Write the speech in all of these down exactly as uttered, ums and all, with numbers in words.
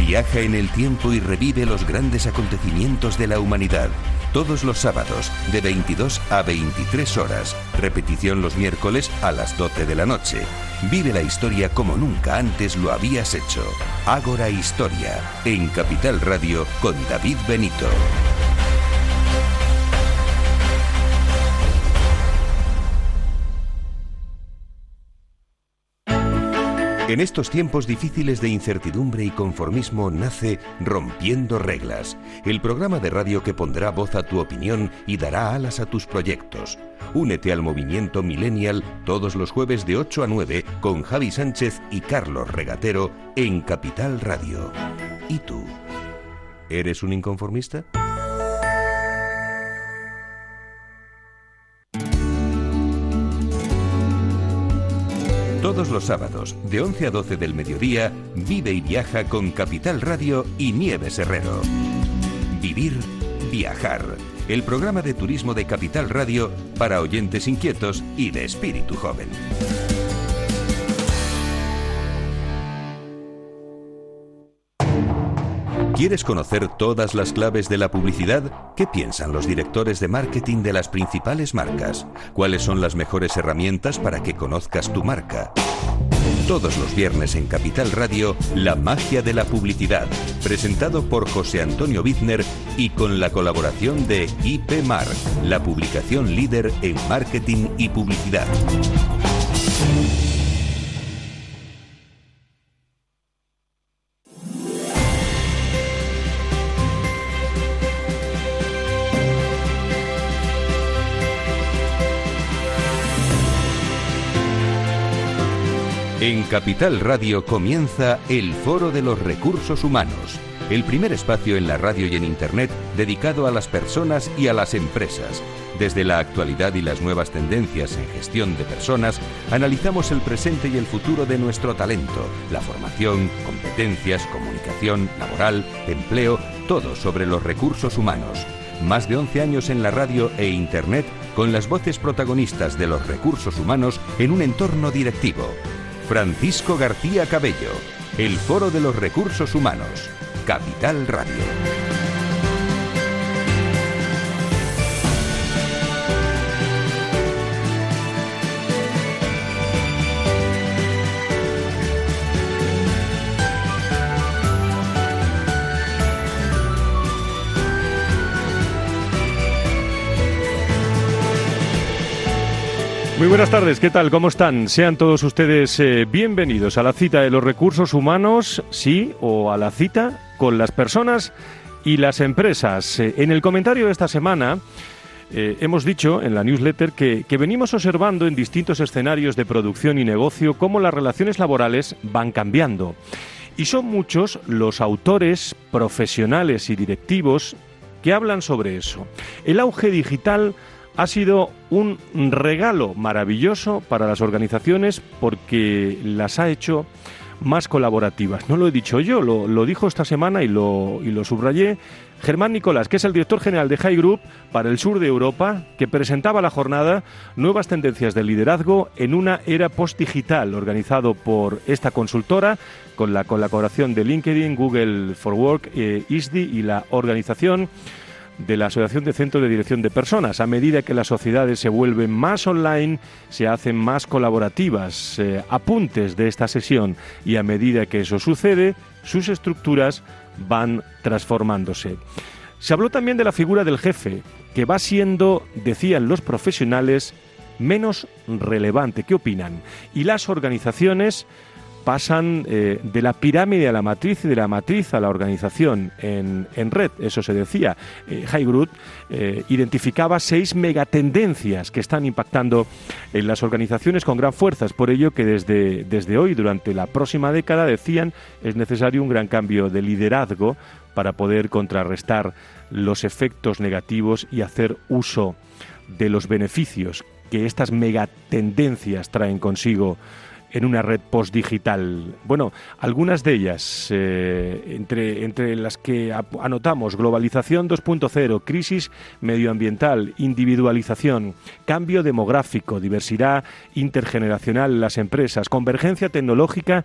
Viaja en el tiempo y revive los grandes acontecimientos de la humanidad. Todos los sábados, de veintidós a veintitrés horas. Repetición los miércoles a las doce de la noche. Vive la historia como nunca antes lo habías hecho. Ágora Historia, en Capital Radio con David Benito. En estos tiempos difíciles de incertidumbre y conformismo nace Rompiendo Reglas, el programa de radio que pondrá voz a tu opinión y dará alas a tus proyectos. Únete al movimiento Millennial todos los jueves de ocho a nueve con Javi Sánchez y Carlos Regatero en Capital Radio. ¿Y tú? ¿Eres un inconformista? Todos los sábados, de once a doce del mediodía, vive y viaja con Capital Radio y Nieves Herrero. Vivir, viajar. El programa de turismo de Capital Radio para oyentes inquietos y de espíritu joven. ¿Quieres conocer todas las claves de la publicidad? ¿Qué piensan los directores de marketing de las principales marcas? ¿Cuáles son las mejores herramientas para que conozcas tu marca? Todos los viernes en Capital Radio, La magia de la publicidad, presentado por José Antonio Bizner y con la colaboración de I P Mark, la publicación líder en marketing y publicidad. En Capital Radio comienza el Foro de los Recursos Humanos, el primer espacio en la radio y en Internet dedicado a las personas y a las empresas. Desde la actualidad y las nuevas tendencias en gestión de personas, analizamos el presente y el futuro de nuestro talento, la formación, competencias, comunicación, laboral, empleo, todo sobre los recursos humanos. Más de once años en la radio e Internet con las voces protagonistas de los recursos humanos en un entorno directivo. Francisco García Cabello, el Foro de los Recursos Humanos, Capital Radio. Muy buenas tardes, ¿qué tal? ¿Cómo están? Sean todos ustedes eh, bienvenidos a la cita de los recursos humanos, sí, o a la cita con las personas y las empresas. Eh, en el comentario de esta semana eh, hemos dicho en la newsletter que, que venimos observando en distintos escenarios de producción y negocio cómo las relaciones laborales van cambiando. Y son muchos los autores, profesionales y directivos que hablan sobre eso. El auge digital ha sido un regalo maravilloso para las organizaciones porque las ha hecho más colaborativas. No lo he dicho yo, lo, lo dijo esta semana y lo, y lo subrayé Germán Nicolás, que es el director general de High Group para el sur de Europa, que presentaba la jornada Nuevas tendencias de liderazgo en una era postdigital, organizado por esta consultora con la colaboración de LinkedIn, Google for Work, eh, I S D I y la organización de la Asociación de Centros de Dirección de Personas. A medida que las sociedades se vuelven más online, se hacen más colaborativas. Eh, apuntes de esta sesión, y a medida que eso sucede, sus estructuras van transformándose. Se habló también de la figura del jefe, que va siendo, decían los profesionales, menos relevante. ¿Qué opinan? Y las organizaciones pasan eh, de la pirámide a la matriz y de la matriz a la organización en, en red, eso se decía. Eh, High Group eh, identificaba seis megatendencias que están impactando en las organizaciones con gran fuerza. Es por ello que desde, desde hoy, durante la próxima década, decían, es necesario un gran cambio de liderazgo para poder contrarrestar los efectos negativos y hacer uso de los beneficios que estas megatendencias traen consigo en una red postdigital. Bueno, algunas de ellas, eh, entre, entre las que anotamos: globalización dos punto cero, crisis medioambiental, individualización, cambio demográfico, diversidad intergeneracional en las empresas, convergencia tecnológica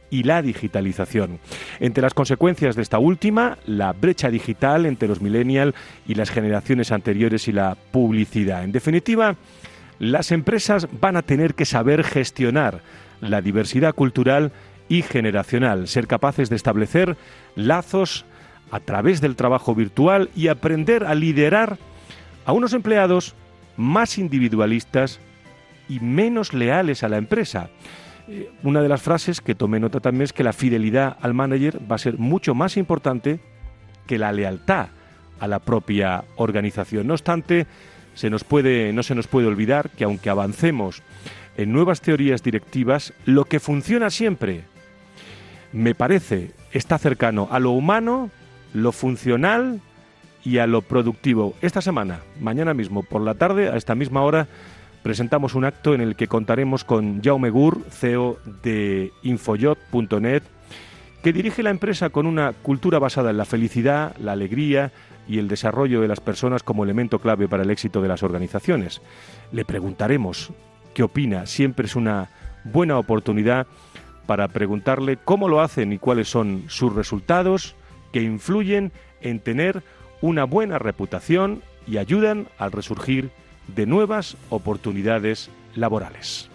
y la digitalización. Entre las consecuencias de esta última, la brecha digital entre los millennials y las generaciones anteriores y la publicidad. En definitiva, las empresas van a tener que saber gestionar la diversidad cultural y generacional, ser capaces de establecer lazos a través del trabajo virtual y aprender a liderar a unos empleados más individualistas y menos leales a la empresa. Eh, una de las frases que tomé nota también es que la fidelidad al manager va a ser mucho más importante que la lealtad a la propia organización. No obstante, se nos puede, no se nos puede olvidar que aunque avancemos en nuevas teorías directivas, lo que funciona siempre, me parece, está cercano a lo humano, lo funcional y a lo productivo. Esta semana, mañana mismo, por la tarde, a esta misma hora, presentamos un acto en el que contaremos con Jaume Gur, C E O de Infojot punto net, que dirige la empresa con una cultura basada en la felicidad, la alegría y el desarrollo de las personas como elemento clave para el éxito de las organizaciones. Le preguntaremos qué opina. Siempre es una buena oportunidad para preguntarle cómo lo hacen y cuáles son sus resultados que influyen en tener una buena reputación y ayudan al resurgir de nuevas oportunidades laborales.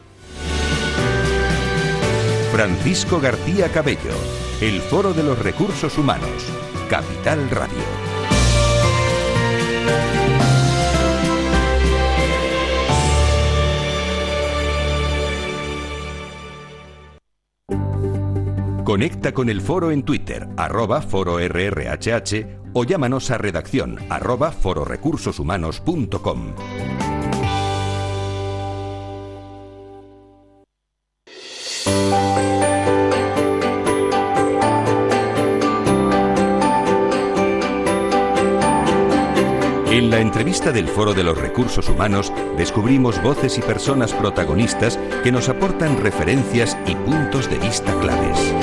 Francisco García Cabello, el Foro de los Recursos Humanos, Capital Radio. Conecta con el foro en Twitter, arroba foro R R H H, o llámanos a redacción, arroba fororecursoshumanos punto com. En la entrevista del Foro de los Recursos Humanos descubrimos voces y personas protagonistas que nos aportan referencias y puntos de vista claves.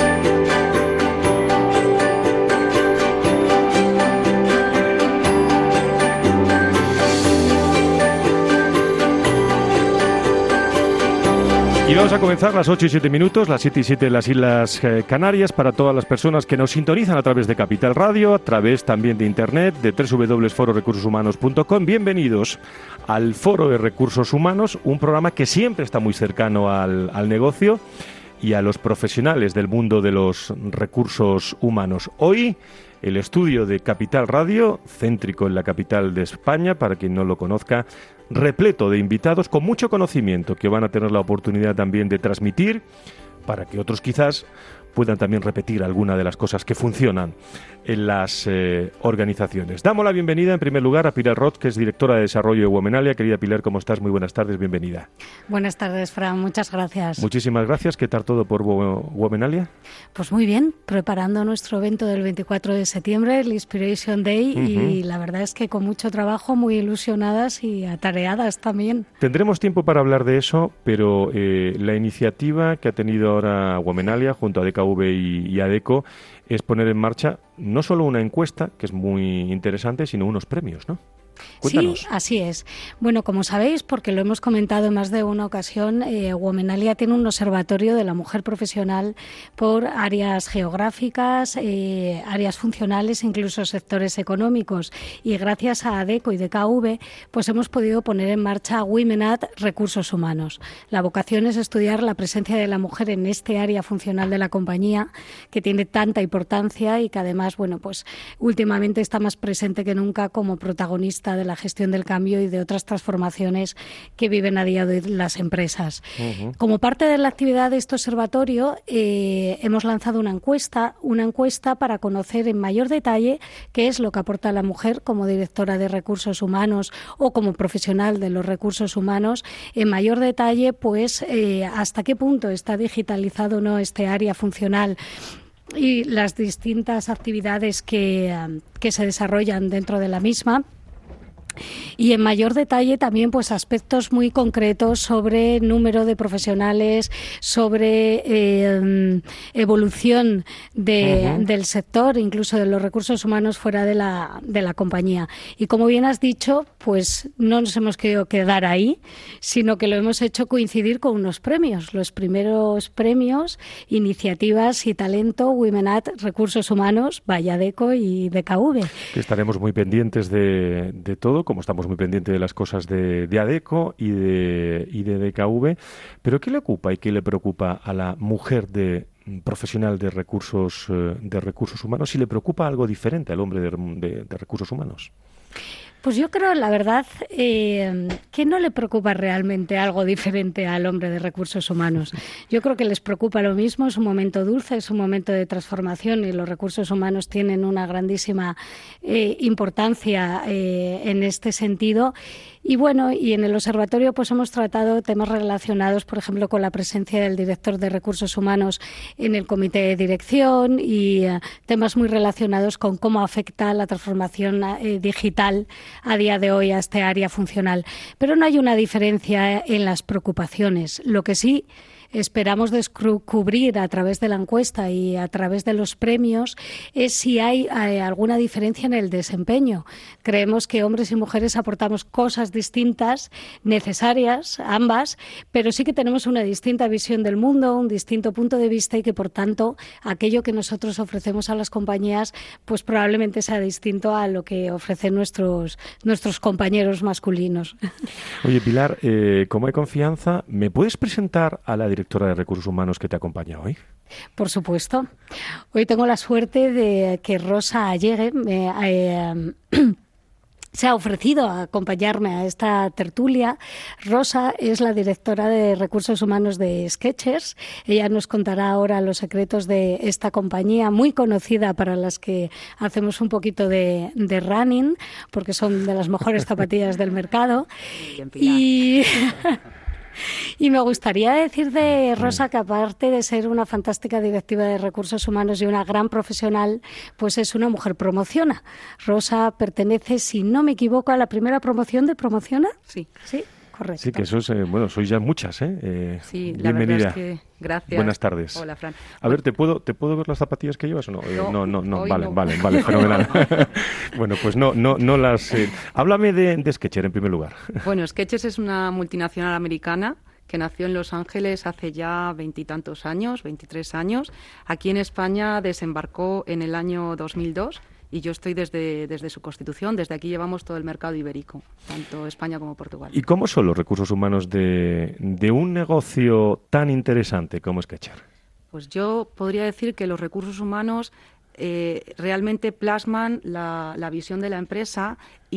Y vamos a comenzar las ocho y siete minutos, las siete y siete en las Islas eh, Canarias, para todas las personas que nos sintonizan a través de Capital Radio, a través también de Internet, de doble u doble u doble u punto foro recursos humanos punto com. Bienvenidos al Foro de Recursos Humanos, un programa que siempre está muy cercano al, al negocio y a los profesionales del mundo de los recursos humanos. Hoy, el estudio de Capital Radio, céntrico en la capital de España, para quien no lo conozca, repleto de invitados con mucho conocimiento que van a tener la oportunidad también de transmitir para que otros quizás puedan también repetir alguna de las cosas que funcionan en las eh, organizaciones. Damos la bienvenida en primer lugar a Pilar Roth, que es directora de desarrollo de Womenalia. Querida Pilar, ¿cómo estás? Muy buenas tardes, bienvenida. Buenas tardes, Fran, muchas gracias. Muchísimas gracias. ¿Qué tal todo por Womenalia? Pues muy bien, preparando nuestro evento del veinticuatro de septiembre, el Inspiration Day, uh-huh. y la verdad es que con mucho trabajo, muy ilusionadas y atareadas también. Tendremos tiempo para hablar de eso, pero eh, la iniciativa que ha tenido ahora Womenalia junto a D K V y, y ADECO es poner en marcha no solo una encuesta, que es muy interesante, sino unos premios, ¿no? Cuéntanos. Sí, así es. Bueno, como sabéis, porque lo hemos comentado en más de una ocasión, eh, Womenalia tiene un observatorio de la mujer profesional por áreas geográficas, eh, áreas funcionales, incluso sectores económicos. Y gracias a ADECO y D K V, pues hemos podido poner en marcha Women at Recursos Humanos. La vocación es estudiar la presencia de la mujer en este área funcional de la compañía, que tiene tanta importancia y que además, bueno, pues últimamente está más presente que nunca como protagonista de la gestión del cambio y de otras transformaciones que viven a día de hoy las empresas. Uh-huh. Como parte de la actividad de este observatorio, eh, hemos lanzado una encuesta, una encuesta para conocer en mayor detalle qué es lo que aporta la mujer como directora de recursos humanos o como profesional de los recursos humanos, en mayor detalle, pues, eh, hasta qué punto está digitalizado o no este área funcional y las distintas actividades que, que se desarrollan dentro de la misma. Y en mayor detalle también pues aspectos muy concretos sobre número de profesionales, sobre eh, evolución de, uh-huh. del sector, incluso de los recursos humanos fuera de la, de la compañía. Y como bien has dicho, pues no nos hemos querido quedar ahí, sino que lo hemos hecho coincidir con unos premios, los primeros premios, iniciativas y talento Women at Recursos Humanos, Valladeco y D K V. Que estaremos muy pendientes de, de todo, como estamos muy pendientes de las cosas de, de ADECO y de, y de D K V, pero ¿qué le ocupa y qué le preocupa a la mujer de profesional de recursos de recursos humanos? ¿Si le preocupa algo diferente al hombre de, de, de recursos humanos? Pues yo creo, la verdad, eh, que no le preocupa realmente algo diferente al hombre de recursos humanos. Yo creo que les preocupa lo mismo, es un momento dulce, es un momento de transformación y los recursos humanos tienen una grandísima eh, importancia eh, en este sentido. Y bueno, y en el observatorio pues hemos tratado temas relacionados, por ejemplo, con la presencia del director de recursos humanos en el comité de dirección y uh, temas muy relacionados con cómo afecta la transformación eh, digital a día de hoy a este área funcional. Pero no hay una diferencia en las preocupaciones. Lo que sí esperamos descubrir a través de la encuesta y a través de los premios es si hay eh, alguna diferencia en el desempeño. Creemos que hombres y mujeres aportamos cosas distintas, necesarias, ambas, pero sí que tenemos una distinta visión del mundo, un distinto punto de vista y que, por tanto, aquello que nosotros ofrecemos a las compañías pues probablemente sea distinto a lo que ofrecen nuestros, nuestros compañeros masculinos. Oye, Pilar, eh, como hay confianza, ¿me puedes presentar a la directora de Recursos Humanos que te acompaña hoy? Por supuesto. Hoy tengo la suerte de que Rosa llegue. Eh, eh, se ha ofrecido a acompañarme a esta tertulia. Rosa es la directora de Recursos Humanos de Skechers. Ella nos contará ahora los secretos de esta compañía, muy conocida para las que hacemos un poquito de, de running, porque son de las mejores zapatillas del mercado. Bien, y... Y me gustaría decir de Rosa que, aparte de ser una fantástica directiva de recursos humanos y una gran profesional, pues es una mujer promociona. Rosa pertenece, si no me equivoco, a la primera promoción de Promociona. Sí. Sí, correcto. Sí, que eso es, eh, bueno, sois ya muchas, ¿eh? eh sí, la bienvenida. verdad es que gracias. Buenas tardes. Hola, Fran. A ver, ¿te puedo, ¿te puedo ver las zapatillas que llevas o no? No, no, no, no. Vale, no. vale, vale, fenomenal. Bueno, pues no, no, no las... Eh... Háblame de, de Skechers en primer lugar. Bueno, Skechers es una multinacional americana que nació en Los Ángeles hace ya veintitantos años, veintitrés años. Aquí en España desembarcó en el año dos mil dos y yo estoy desde, desde su constitución. Desde aquí llevamos todo el mercado ibérico, tanto España como Portugal. ¿Y cómo son los recursos humanos de, de un negocio tan interesante como Skechers? Pues yo podría decir que los recursos humanos eh, realmente plasman la, la visión de la empresa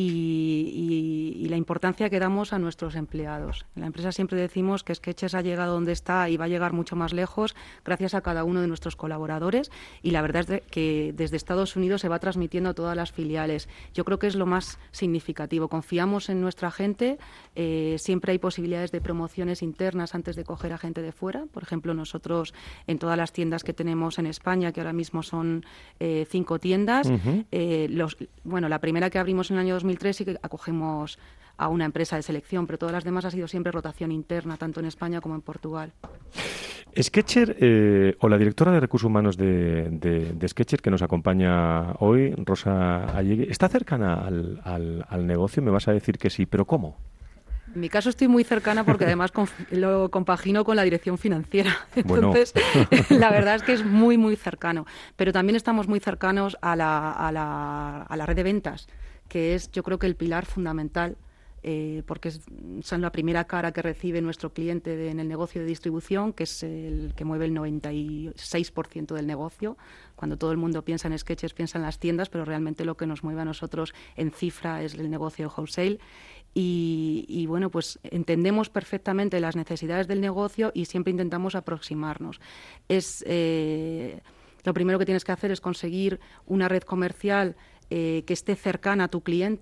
Y, y, y la importancia que damos a nuestros empleados. En la empresa siempre decimos que Skechers ha llegado donde está y va a llegar mucho más lejos gracias a cada uno de nuestros colaboradores, y la verdad es de que desde Estados Unidos se va transmitiendo a todas las filiales. Yo creo que es lo más significativo. Confiamos en nuestra gente, eh, siempre hay posibilidades de promociones internas antes de coger a gente de fuera. Por ejemplo, nosotros en todas las tiendas que tenemos en España, que ahora mismo son eh, cinco tiendas, uh-huh. eh, los, bueno, la primera que abrimos en el año dos mil tres sí que acogemos a una empresa de selección, pero todas las demás ha sido siempre rotación interna, tanto en España como en Portugal. Skechers, eh, o la directora de Recursos Humanos de, de, de Skechers, que nos acompaña hoy, Rosa Allegue, ¿está cercana al, al, al negocio? Me vas a decir que sí, pero ¿cómo? En mi caso estoy muy cercana porque además lo compagino con la dirección financiera. Entonces, bueno. La verdad es que es muy, muy cercano. Pero también estamos muy cercanos a la, a la, a la red de ventas, que es, yo creo, que el pilar fundamental, eh, porque es, son la primera cara que recibe nuestro cliente de, en el negocio de distribución, que es el que mueve el noventa y seis por ciento del negocio. Cuando todo el mundo piensa en Skechers, piensa en las tiendas, pero realmente lo que nos mueve a nosotros en cifra es el negocio de wholesale. Y, y bueno, pues entendemos perfectamente las necesidades del negocio y siempre intentamos aproximarnos. Es eh, lo primero que tienes que hacer es conseguir una red comercial eh, que esté cercana a tu cliente,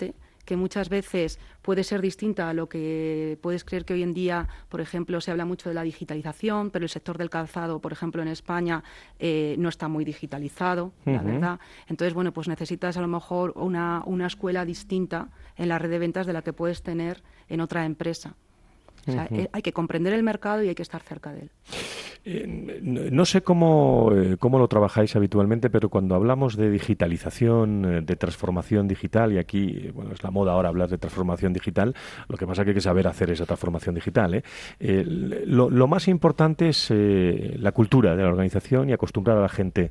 que muchas veces puede ser distinta a lo que puedes creer que hoy en día, por ejemplo, se habla mucho de la digitalización, pero el sector del calzado, por ejemplo, en España eh, no está muy digitalizado, uh-huh. la verdad. Entonces, bueno, pues necesitas a lo mejor una, una escuela distinta en la red de ventas de la que puedes tener en otra empresa. O sea, uh-huh. hay que comprender el mercado y hay que estar cerca de él. Eh, no sé cómo, eh, cómo lo trabajáis habitualmente, pero cuando hablamos de digitalización, eh, de transformación digital, y aquí bueno, es la moda ahora hablar de transformación digital, lo que pasa es que hay que saber hacer esa transformación digital. ¿eh? Eh, lo, lo más importante es eh, la cultura de la organización y acostumbrar a la gente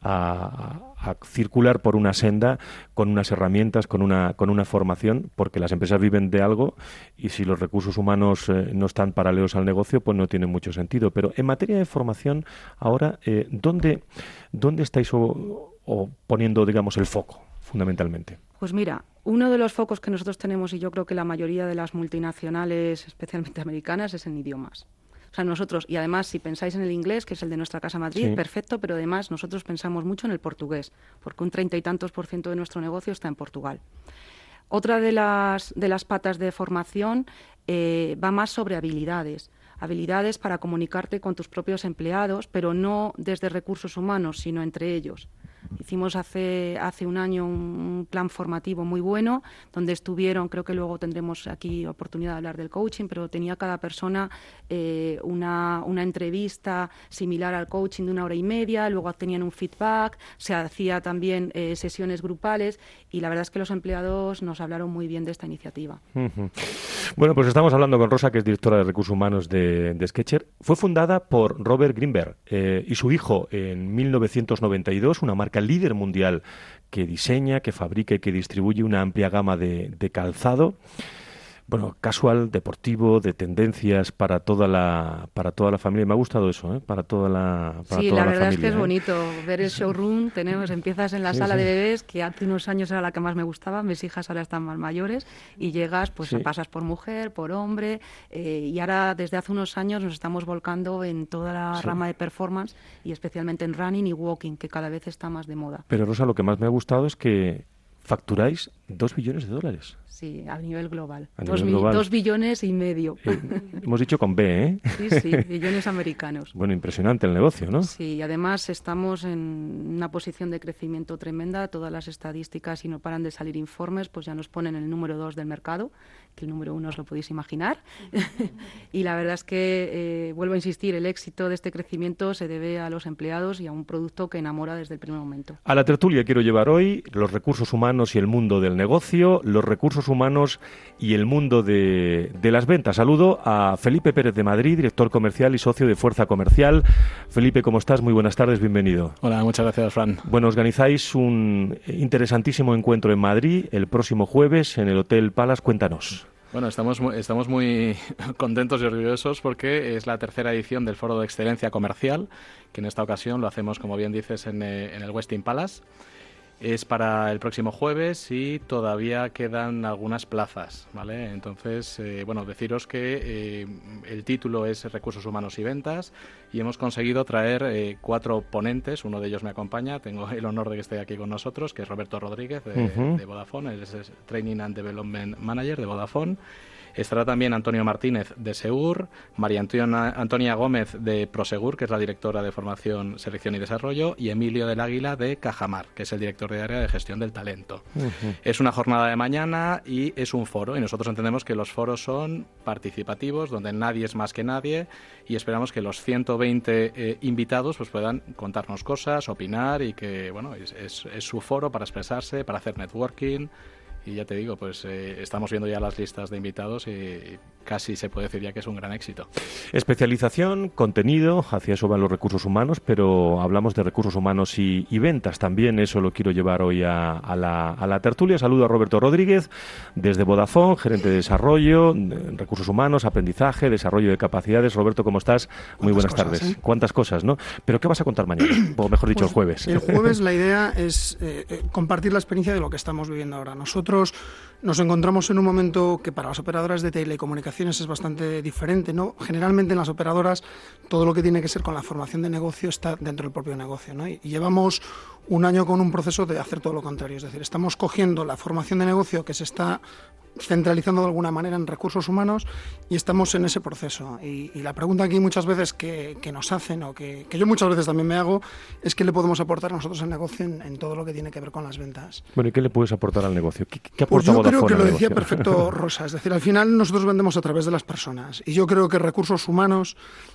a, a circular por una senda con unas herramientas, con una, con una formación, porque las empresas viven de algo y si los recursos humanos eh, no están paralelos al negocio, pues no tiene mucho sentido. Pero en materia de formación, ahora, eh, ¿dónde, ¿dónde estáis o, o poniendo, digamos, el foco, fundamentalmente? Pues mira, uno de los focos que nosotros tenemos, y yo creo que la mayoría de las multinacionales, especialmente americanas, es en idiomas. O sea, nosotros, y además, si pensáis en el inglés, que es el de nuestra Casa Madrid, sí. perfecto, pero además nosotros pensamos mucho en el portugués, porque un treinta y tantos por ciento de nuestro negocio está en Portugal. Otra de las, de las patas de formación eh, va más sobre habilidades. Habilidades para comunicarte con tus propios empleados, pero no desde recursos humanos, sino entre ellos. Hicimos hace, hace un año un plan formativo muy bueno, donde estuvieron, creo que luego tendremos aquí oportunidad de hablar del coaching, pero tenía cada persona eh, una, una entrevista similar al coaching de una hora y media, luego tenían un feedback, se hacía también eh, sesiones grupales y la verdad es que los empleados nos hablaron muy bien de esta iniciativa. Uh-huh. Bueno, pues estamos hablando con Rosa, que es directora de Recursos Humanos de, de Sketcher. Fue fundada por Robert Greenberg eh, y su hijo en mil novecientos noventa y dos, una marca líder mundial que diseña, que fabrica y que distribuye una amplia gama de, de calzado, bueno, casual, deportivo, de tendencias para toda la para toda la familia. Me ha gustado eso, ¿eh? Para toda la para Sí, toda la, la verdad familia, es que es ¿eh? bonito ver el showroom. Tenemos, empiezas en la sí, sala sí. de bebés, que hace unos años era la que más me gustaba. Mis hijas ahora están más mayores y llegas, pues sí. pasas por mujer, por hombre eh, y ahora desde hace unos años nos estamos volcando en toda la sí. rama de performance y especialmente en running y walking, que cada vez está más de moda. Pero Rosa, lo que más me ha gustado es que facturáis dos billones de dólares. Sí, a nivel global. A dos, nivel global. dos billones y medio. Eh, hemos dicho con B, ¿eh? Sí, sí, billones americanos. Bueno, impresionante el negocio, ¿no? Sí, y además estamos en una posición de crecimiento tremenda. Todas las estadísticas, y no paran de salir informes, pues ya nos ponen el número dos del mercado, que el número uno os lo podéis imaginar. Y la verdad es que, eh, vuelvo a insistir, el éxito de este crecimiento se debe a los empleados y a un producto que enamora desde el primer momento. A la tertulia quiero llevar hoy los recursos humanos y el mundo del negocio, los recursos humanos y el mundo de, de las ventas. Saludo a Felipe Pérez de Madrid, director comercial y socio de Fuerza Comercial. Felipe, ¿cómo estás? Muy buenas tardes, bienvenido. Hola, muchas gracias, Fran. Bueno, organizáis un interesantísimo encuentro en Madrid el próximo jueves en el Hotel Palace. Cuéntanos. Bueno, estamos muy, estamos muy contentos y orgullosos porque es la tercera edición del Foro de Excelencia Comercial, que en esta ocasión lo hacemos, como bien dices, en, en el Westin Palace. Es para el próximo jueves y todavía quedan algunas plazas, ¿vale? Entonces, eh, bueno, deciros que eh, el título es Recursos Humanos y Ventas y hemos conseguido traer eh, cuatro ponentes. Uno de ellos me acompaña, tengo el honor de que esté aquí con nosotros, que es Roberto Rodríguez de, uh-huh. de Vodafone, él es Training and Development Manager de Vodafone. Estará también Antonio Martínez de Segur, María Antonia, Antonia Gómez de Prosegur, que es la directora de Formación, Selección y Desarrollo, y Emilio del Águila de Cajamar, que es el director de área de gestión del talento. Uh-huh. Es una jornada de mañana y es un foro, y nosotros entendemos que los foros son participativos, donde nadie es más que nadie, y esperamos que los ciento veinte eh, invitados pues puedan contarnos cosas, opinar, y que bueno es, es, es su foro para expresarse, para hacer networking. Y ya te digo, pues eh, estamos viendo ya las listas de invitados y, y casi se puede decir ya que es un gran éxito. Especialización, contenido, hacia eso van los recursos humanos, pero hablamos de recursos humanos y, y ventas también, eso lo quiero llevar hoy a, a, la, a la tertulia. Saludo a Roberto Rodríguez desde Vodafone, gerente de desarrollo, de recursos humanos, aprendizaje, desarrollo de capacidades. Roberto, ¿cómo estás? Muy buenas cosas, tardes. ¿eh? Cuántas cosas, ¿no? Pero ¿qué vas a contar mañana? O mejor dicho, pues, el jueves. El jueves la idea es eh, compartir la experiencia de lo que estamos viviendo ahora. Nosotros nosotros nos encontramos en un momento que para las operadoras de telecomunicaciones es bastante diferente, ¿no? Generalmente en las operadoras todo lo que tiene que ser con la formación de negocio está dentro del propio negocio, ¿no? Y llevamos un año con un proceso de hacer todo lo contrario, es decir, estamos cogiendo la formación de negocio que se está centralizando de alguna manera en recursos humanos y estamos en ese proceso. Y, y la pregunta aquí muchas veces que, que nos hacen o que, que yo muchas veces también me hago es qué le podemos aportar nosotros al negocio en, en todo lo que tiene que ver con las ventas. Bueno, ¿y qué le puedes aportar al negocio? ¿Qué, qué pues aporta yo creo Vodafone que lo al decía negocio? perfecto Rosa, es decir, al final nosotros vendemos a través de las personas y yo creo que recursos humanos,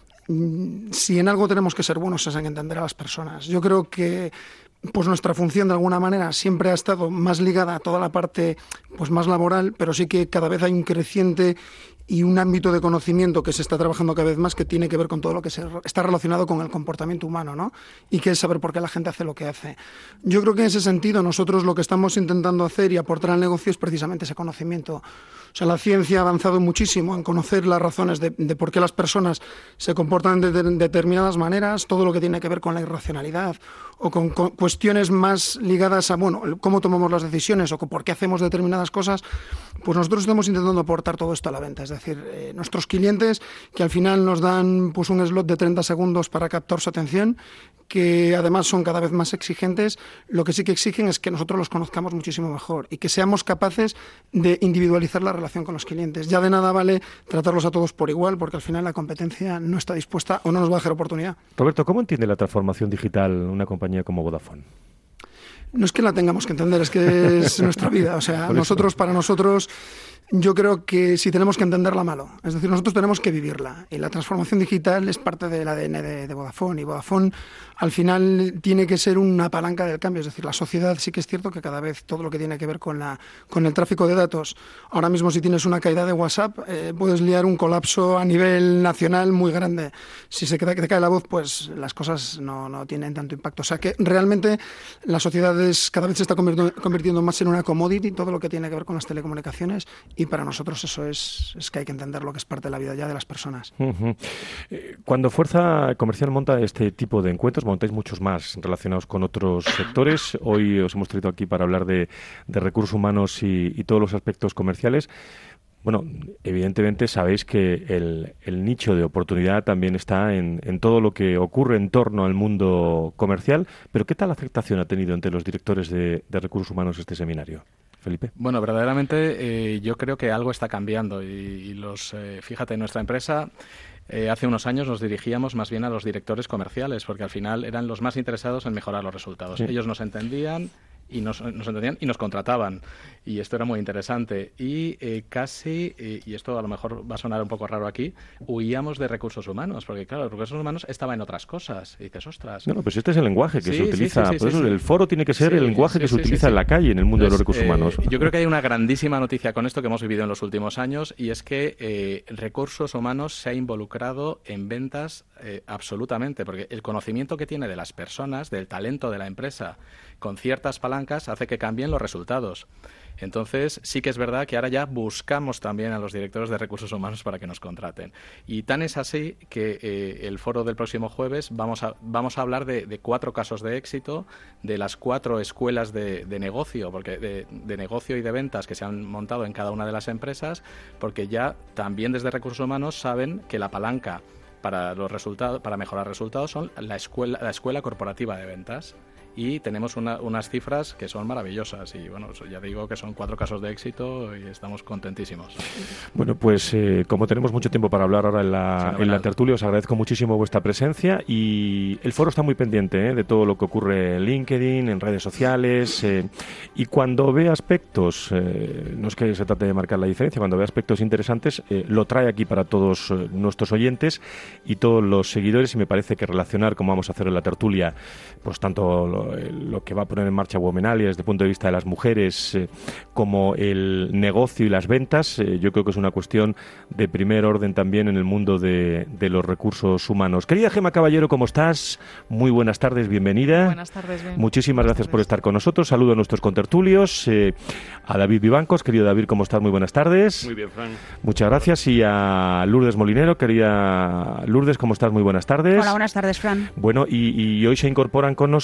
si en algo tenemos que ser buenos es en entender a las personas. Yo creo que pues nuestra función de alguna manera siempre ha estado más ligada a toda la parte pues más laboral, pero sí que cada vez hay un creciente y un ámbito de conocimiento que se está trabajando cada vez más que tiene que ver con todo lo que se, está relacionado con el comportamiento humano, ¿no? Y que es saber por qué la gente hace lo que hace. Yo creo que en ese sentido nosotros lo que estamos intentando hacer y aportar al negocio es precisamente ese conocimiento. O sea, la ciencia ha avanzado muchísimo en conocer las razones de, de por qué las personas se comportan de, de determinadas maneras, todo lo que tiene que ver con la irracionalidad o con, con cuestiones más ligadas a, bueno, cómo tomamos las decisiones o con por qué hacemos determinadas cosas, pues nosotros estamos intentando aportar todo esto a la venta. Es decir, eh, nuestros clientes que al final nos dan pues un slot de treinta segundos para captar su atención, que además son cada vez más exigentes, lo que sí que exigen es que nosotros los conozcamos muchísimo mejor y que seamos capaces de individualizar la relación con los clientes. Ya de nada vale tratarlos a todos por igual, porque al final la competencia no está dispuesta o no nos va a dejar oportunidad. Roberto, ¿cómo entiende la transformación digital una compañía como Vodafone? No es que la tengamos que entender, es que es nuestra vida. O sea, nosotros, para nosotros, yo creo que si tenemos que entenderla, malo. Es decir, nosotros tenemos que vivirla. Y la transformación digital es parte del A D N de, de Vodafone. Y Vodafone, al final, tiene que ser una palanca del cambio. Es decir, la sociedad sí que es cierto que cada vez todo lo que tiene que ver con, la, con el tráfico de datos. Ahora mismo, si tienes una caída de WhatsApp, eh, puedes liar un colapso a nivel nacional muy grande. Si se queda, que te cae la voz, pues las cosas no, no tienen tanto impacto. O sea que realmente la sociedad es, cada vez se está convirtiendo, convirtiendo más en una commodity, todo lo que tiene que ver con las telecomunicaciones. Y para nosotros eso es, es que hay que entender lo que es parte de la vida ya de las personas. Uh-huh. Cuando Fuerza Comercial monta este tipo de encuentros, montáis muchos más relacionados con otros sectores. Hoy os hemos traído aquí para hablar de, de recursos humanos y, y todos los aspectos comerciales. Bueno, evidentemente sabéis que el, el nicho de oportunidad también está en, en todo lo que ocurre en torno al mundo comercial, pero ¿qué tal aceptación ha tenido entre los directores de, de recursos humanos este seminario? Felipe. Bueno, verdaderamente eh, yo creo que algo está cambiando y, y los, eh, fíjate, nuestra empresa eh, hace unos años nos dirigíamos más bien a los directores comerciales porque al final eran los más interesados en mejorar los resultados. Sí. Ellos nos entendían y nos, nos entendían y nos contrataban y esto era muy interesante y eh, casi, eh, y esto a lo mejor va a sonar un poco raro aquí, huíamos de recursos humanos porque claro, los recursos humanos estaban en otras cosas y dices, ostras. No, no, pues este es el lenguaje que sí, se utiliza, sí, sí, sí, por eso sí, el foro tiene que ser sí, el lenguaje sí, que sí, se utiliza sí, sí. en la calle, en el mundo Entonces, de los recursos eh, humanos. Yo creo que hay una grandísima noticia con esto que hemos vivido en los últimos años y es que eh, recursos humanos se ha involucrado en ventas eh, absolutamente, porque el conocimiento que tiene de las personas, del talento de la empresa, con ciertas palancas, hace que cambien los resultados. Entonces, sí que es verdad que ahora ya buscamos también a los directores de recursos humanos para que nos contraten. Y tan es así que eh, el foro del próximo jueves vamos a, vamos a hablar de, de cuatro casos de éxito, de las cuatro escuelas de, de negocio, porque de, de negocio y de ventas que se han montado en cada una de las empresas, porque ya también desde recursos humanos saben que la palanca para los resultados, para mejorar resultados son la escuela, la escuela corporativa de ventas. Y tenemos una, unas cifras que son maravillosas y bueno, ya digo que son cuatro casos de éxito y estamos contentísimos. Bueno, pues eh, como tenemos mucho tiempo para hablar ahora en la, en la tertulia, os agradezco muchísimo vuestra presencia y el foro está muy pendiente ¿eh? de todo lo que ocurre en LinkedIn, en redes sociales eh, y cuando ve aspectos, eh, no es que se trate de marcar la diferencia, cuando ve aspectos interesantes eh, lo trae aquí para todos eh, nuestros oyentes y todos los seguidores y me parece que relacionar, como vamos a hacer en la tertulia, pues tanto lo lo que va a poner en marcha Womenalia desde el punto de vista de las mujeres eh, como el negocio y las ventas, eh, yo creo que es una cuestión de primer orden también en el mundo de, de los recursos humanos. Querida Gemma Caballero, ¿cómo estás? Muy buenas tardes, bienvenida. Buenas tardes, bien. Muchísimas buenas gracias tardes. por estar con nosotros. Saludo a nuestros contertulios, eh, a David Vivancos. Querido David, ¿cómo estás? Muy buenas tardes. Muy bien, Fran. Muchas gracias. Y a Lourdes Molinero, querida Lourdes, ¿cómo estás? Muy buenas tardes. Hola, buenas tardes, Fran. Bueno, y, y hoy se incorporan con nosotros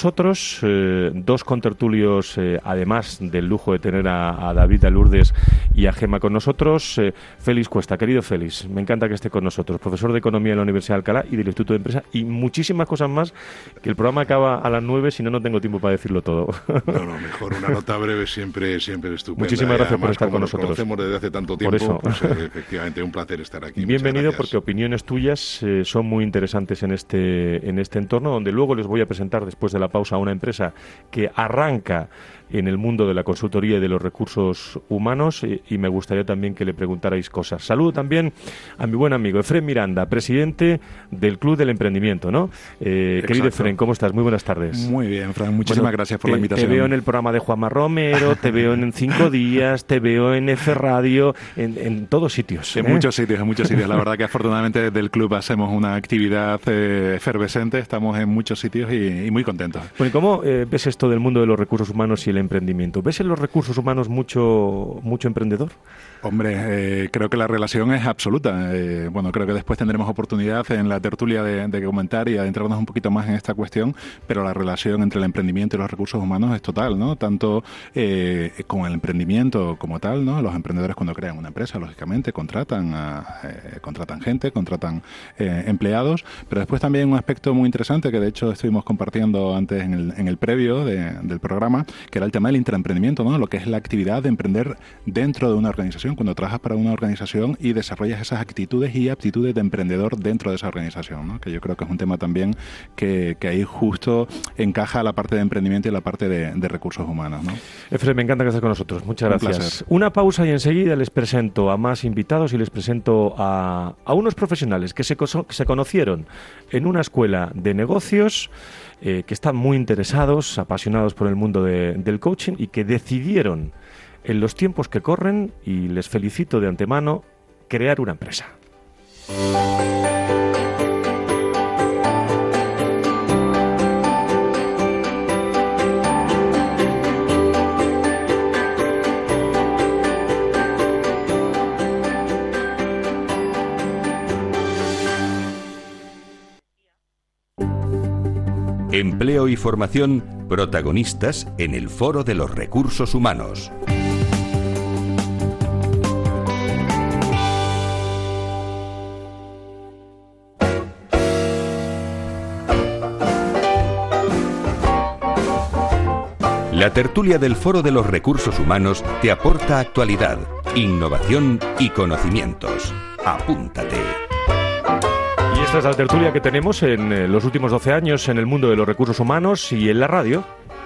dos, eh, dos contertulios, eh, además del lujo de tener a, a David, a Lourdes y a Gemma con nosotros. Eh, Félix Cuesta, querido Félix, me encanta que esté con nosotros, profesor de Economía en la Universidad de Alcalá y del Instituto de Empresa, y muchísimas cosas más, que el programa acaba a las nueve, si no, no tengo tiempo para decirlo todo. No, no, mejor una nota breve siempre, siempre estupenda. Muchísimas gracias además, por estar como con nos nosotros. Conocemos desde hace tanto tiempo, Por eso. Pues, eh, efectivamente, un placer estar aquí. Bienvenido, porque opiniones tuyas eh, son muy interesantes en este, en este entorno, donde luego les voy a presentar después de la pausa a una empresa que arranca en el mundo de la consultoría y de los recursos humanos, y, y me gustaría también que le preguntarais cosas. Saludo también a mi buen amigo Efrén Miranda, presidente del Club del Emprendimiento, ¿no? Eh, querido Efrén, ¿cómo estás? Muy buenas tardes. Muy bien, Fran, muchísimas bueno, gracias por te, la invitación. Te veo en el programa de Juanma Romero, te veo en Cinco Días, te veo en F Radio, en, en todos sitios. En ¿eh? muchos sitios, en muchos sitios. La verdad que afortunadamente desde el club hacemos una actividad eh, efervescente, estamos en muchos sitios y, y muy contentos. Bueno, ¿cómo eh, ves esto del mundo de los recursos humanos y el emprendimiento? ¿Ves en los recursos humanos mucho, mucho emprendedor? Hombre, eh, creo que la relación es absoluta. Eh, bueno, creo que después tendremos oportunidad en la tertulia de, de comentar y adentrarnos un poquito más en esta cuestión, pero la relación entre el emprendimiento y los recursos humanos es total, ¿no? Tanto eh, con el emprendimiento como tal, ¿no? Los emprendedores, cuando crean una empresa, lógicamente contratan a, eh, contratan gente, contratan eh, empleados, pero después también un aspecto muy interesante que de hecho estuvimos compartiendo antes en el, en el previo de, del programa, que era el tema del intraemprendimiento, ¿no? Lo que es la actividad de emprender dentro de una organización, cuando trabajas para una organización y desarrollas esas actitudes y aptitudes de emprendedor dentro de esa organización, ¿no? Que yo creo que es un tema también que, que ahí justo encaja la parte de emprendimiento y la parte de, de recursos humanos, ¿no? Efrén, me encanta que estés con nosotros. Muchas Un gracias. placer. Una pausa y enseguida les presento a más invitados y les presento a, a unos profesionales que se, coso, que se conocieron en una escuela de negocios, eh, que están muy interesados, apasionados por el mundo de, del coaching y que decidieron en los tiempos que corren, y les felicito de antemano, crear una empresa. Empleo y formación, protagonistas en el Foro de los Recursos Humanos. La tertulia del Foro de los Recursos Humanos te aporta actualidad, innovación y conocimientos. Apúntate. Y esta es la tertulia que tenemos en eh, los últimos doce años en el mundo de los recursos humanos y en la radio.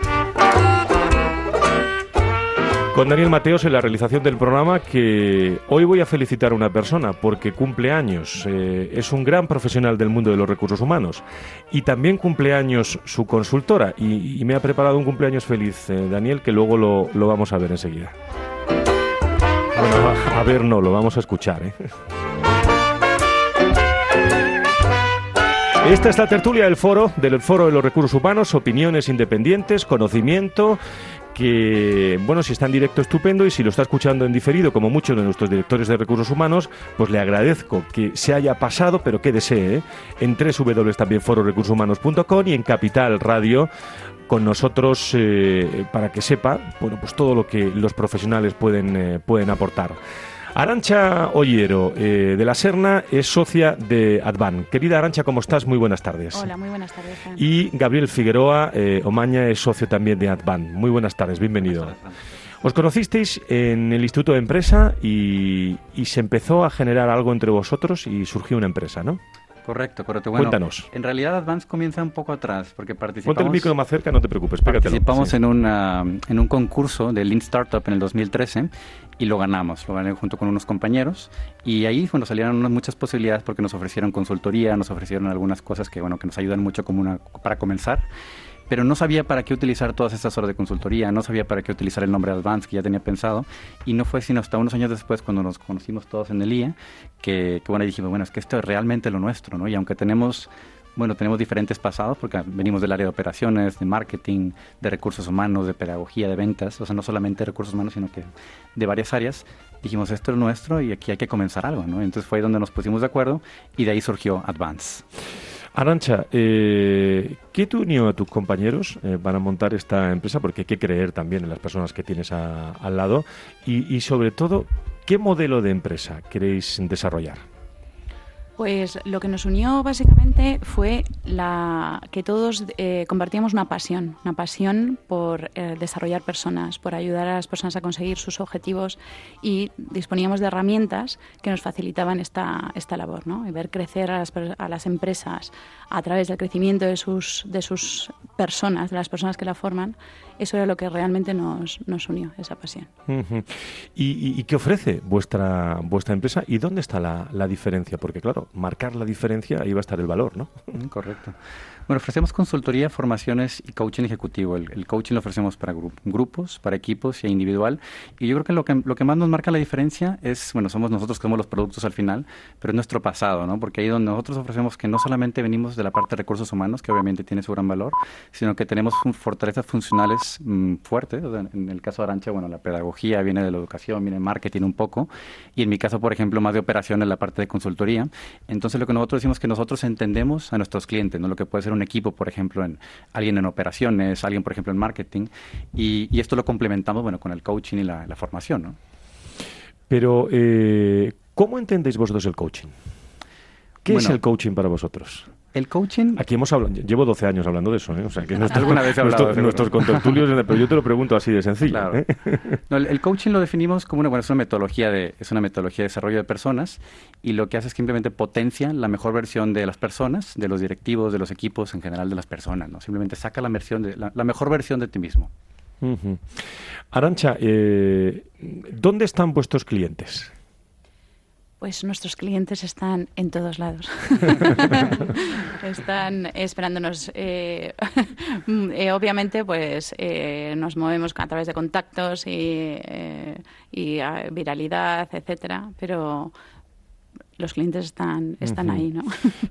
Con Daniel Mateos en la realización del programa, que hoy voy a felicitar a una persona porque cumple años. Eh, es un gran profesional del mundo de los recursos humanos. Y también cumple años su consultora. Y, y me ha preparado un cumpleaños feliz, eh, Daniel, que luego lo, lo vamos a ver enseguida. Bueno, a, a ver no, lo vamos a escuchar, ¿eh? Esta es la tertulia del foro, del Foro de los Recursos Humanos, opiniones independientes, conocimiento, que, bueno, si está en directo estupendo, y si lo está escuchando en diferido, como muchos de nuestros directores de recursos humanos, pues le agradezco que se haya pasado, pero que desee, ¿eh? en doble u doble u doble u también foro recursos humanos punto com y en Capital Radio con nosotros, eh, para que sepa, bueno, pues todo lo que los profesionales pueden, eh, pueden aportar. Arantxa Ollero, eh, de la Serna, es socia de Advan. Querida Arantxa, ¿cómo estás? Muy buenas tardes. Hola, muy buenas tardes, Fran. Y Gabriel Figueroa eh, Omaña es socio también de Advan. Muy buenas tardes, bienvenido. Buenas tardes, Fran. Os conocisteis en el Instituto de Empresa y, y se empezó a generar algo entre vosotros y surgió una empresa, ¿no? Correcto, correcto. Bueno, cuéntanos. En realidad Advance comienza un poco atrás, porque participamos... Ponte el micro más cerca, no te preocupes, pégatelo. Participamos sí. en, una, en un concurso de Lean Startup en el dos mil trece y lo ganamos. Lo gané junto con unos compañeros y ahí bueno, salieron unas muchas posibilidades porque nos ofrecieron consultoría, nos ofrecieron algunas cosas que, bueno, que nos ayudan mucho como una, para comenzar. Pero no sabía para qué utilizar todas estas horas de consultoría, no sabía para qué utilizar el nombre Advance que ya tenía pensado, y no fue sino hasta unos años después, cuando nos conocimos todos en el I E, que, que bueno, dijimos, bueno, es que esto es realmente lo nuestro, ¿no? Y aunque tenemos, bueno, tenemos diferentes pasados, porque venimos del área de operaciones, de marketing, de recursos humanos, de pedagogía, de ventas, o sea, no solamente recursos humanos, sino que de varias áreas, dijimos, esto es nuestro y aquí hay que comenzar algo, ¿no? Entonces fue ahí donde nos pusimos de acuerdo y de ahí surgió Advance. Arantxa, eh, ¿qué te unió a tus compañeros eh, para montar esta empresa? Porque hay que creer también en las personas que tienes a, al lado. Y, y sobre todo, ¿qué modelo de empresa queréis desarrollar? Pues lo que nos unió básicamente fue la que todos eh, compartíamos una pasión, una pasión por eh, desarrollar personas, por ayudar a las personas a conseguir sus objetivos, y disponíamos de herramientas que nos facilitaban esta, esta labor, ¿no? Y ver crecer a las, a las empresas a través del crecimiento de sus, de sus personas, de las personas que la forman. Eso era lo que realmente nos, nos unió, esa pasión. Uh-huh. ¿Y, y, ¿Y qué ofrece vuestra vuestra empresa? ¿Y dónde está la, la diferencia? Porque, claro, marcar la diferencia, ahí va a estar el valor, ¿no? Correcto. Bueno, ofrecemos consultoría, formaciones y coaching ejecutivo. El, el coaching lo ofrecemos para gru- grupos, para equipos e individual. Y yo creo que lo, que lo que más nos marca la diferencia es, bueno, somos nosotros que somos los productos al final, pero es nuestro pasado, ¿no? Porque ahí donde nosotros ofrecemos que no solamente venimos de la parte de recursos humanos, que obviamente tiene su gran valor, sino que tenemos un, fortalezas funcionales mmm, fuertes. O sea, en el caso de Arantxa, bueno, la pedagogía viene de la educación, viene de marketing un poco. Y en mi caso, por ejemplo, más de operación en la parte de consultoría. Entonces, lo que nosotros decimos es que nosotros entendemos a nuestros clientes, ¿no? Lo que puede ser un equipo, por ejemplo, en alguien en operaciones, alguien, por ejemplo, en marketing, y, y esto lo complementamos, bueno, con el coaching y la, la formación, ¿no? Pero, eh, ¿cómo entendéis vosotros el coaching? ¿Qué Bueno, es el coaching para vosotros? El coaching... Aquí hemos hablado, llevo doce años hablando de eso, ¿eh? O sea, que nuestros, ¿Alguna vez he hablado nuestros, de nuestros contertulios, pero yo te lo pregunto así de sencillo. Claro. ¿eh? No, el, el coaching lo definimos como una, bueno, es una metodología de es una metodología de desarrollo de personas, y lo que hace es que simplemente potencia la mejor versión de las personas, de los directivos, de los equipos, en general de las personas, ¿no? Simplemente saca la versión de la, la mejor versión de ti mismo. Uh-huh. Arantxa, eh, ¿dónde están vuestros clientes? Pues nuestros clientes están en todos lados. Están esperándonos. Eh, eh, obviamente, pues eh, nos movemos a través de contactos y, eh, y uh, viralidad, etcétera. Pero los clientes están están uh-huh. ahí, ¿no?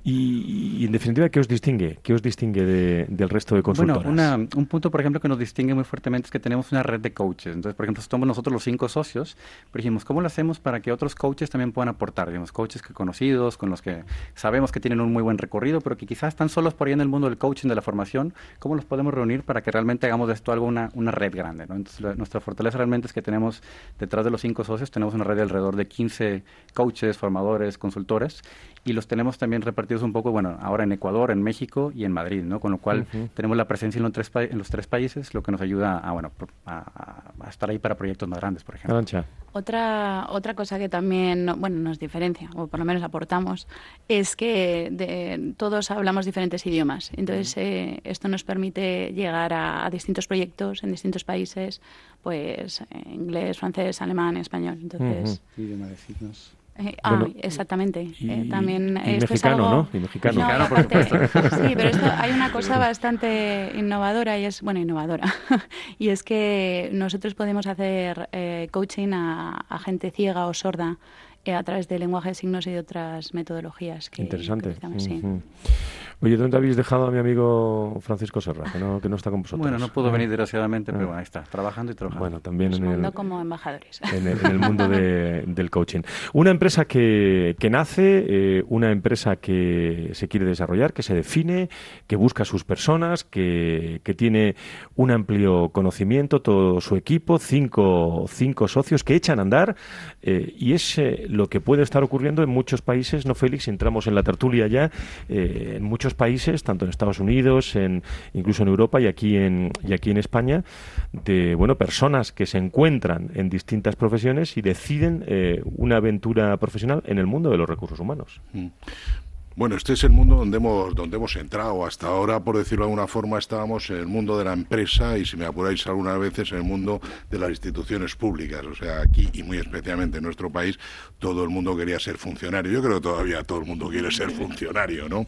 Y, y en definitiva, ¿qué os distingue? ¿Qué os distingue de, del resto de consultoras? Bueno, una, un punto, por ejemplo, que nos distingue muy fuertemente es que tenemos una red de coaches. Entonces, por ejemplo, somos nosotros los cinco socios, pero dijimos, ¿cómo lo hacemos para que otros coaches también puedan aportar? Digamos, coaches que conocidos, con los que sabemos que tienen un muy buen recorrido, pero que quizás están solos por ahí en el mundo del coaching, de la formación. ¿Cómo los podemos reunir para que realmente hagamos de esto algo una, una red grande, ¿no? Entonces, la, nuestra fortaleza realmente es que tenemos, detrás de los cinco socios, tenemos una red de alrededor de quince coaches, formadores, consultores, y los tenemos también repartidos un poco, bueno, ahora en Ecuador, en México y en Madrid, ¿no? Con lo cual uh-huh. tenemos la presencia en los, tres pa- en los tres países, lo que nos ayuda a, bueno, a, a estar ahí para proyectos más grandes, por ejemplo. Arantxa. Otra, otra cosa que también, bueno, nos diferencia, o por lo menos aportamos, es que de, todos hablamos diferentes idiomas. Entonces, eh, esto nos permite llegar a, a distintos proyectos en distintos países, pues eh, inglés, francés, alemán, español. Entonces, uh-huh. idioma de signos. Eh, ah, bueno, exactamente. Y, eh, también y esto mexicano, es algo... ¿no? Y mexicano. No, mexicano, aparte, por supuesto. Sí, pero esto, hay una cosa bastante innovadora y es, bueno, innovadora, y es que nosotros podemos hacer eh, coaching a, a gente ciega o sorda eh, a través de lenguaje de signos y de otras metodologías que interesante. utilizamos, sí. Uh-huh. Oye, ¿dónde habéis dejado a mi amigo Francisco Serra, que no, que no está con vosotros? Bueno, no pudo ¿Eh? venir desgraciadamente, Ah. pero bueno, ahí está, trabajando y trabajando. Bueno, también Nos en mandó el, como embajadores. en el, en el mundo de, del coaching. Una empresa que, que nace, eh, una empresa que se quiere desarrollar, que se define, que busca a sus personas, que, que tiene un amplio conocimiento, todo su equipo, cinco, cinco socios que echan a andar, eh, y es eh, lo que puede estar ocurriendo en muchos países, ¿no, Félix? Entramos en la tertulia ya, eh, en muchos países, tanto en Estados Unidos, en, incluso en Europa y aquí en, y aquí en España, de bueno personas que se encuentran en distintas profesiones y deciden eh, una aventura profesional en el mundo de los recursos humanos. Mm. Bueno, este es el mundo donde hemos donde hemos entrado. Hasta ahora, por decirlo de alguna forma, estábamos en el mundo de la empresa y, si me apuráis algunas veces, en el mundo de las instituciones públicas. O sea, aquí, y muy especialmente en nuestro país, todo el mundo quería ser funcionario. Yo creo que todavía todo el mundo quiere ser funcionario, ¿no?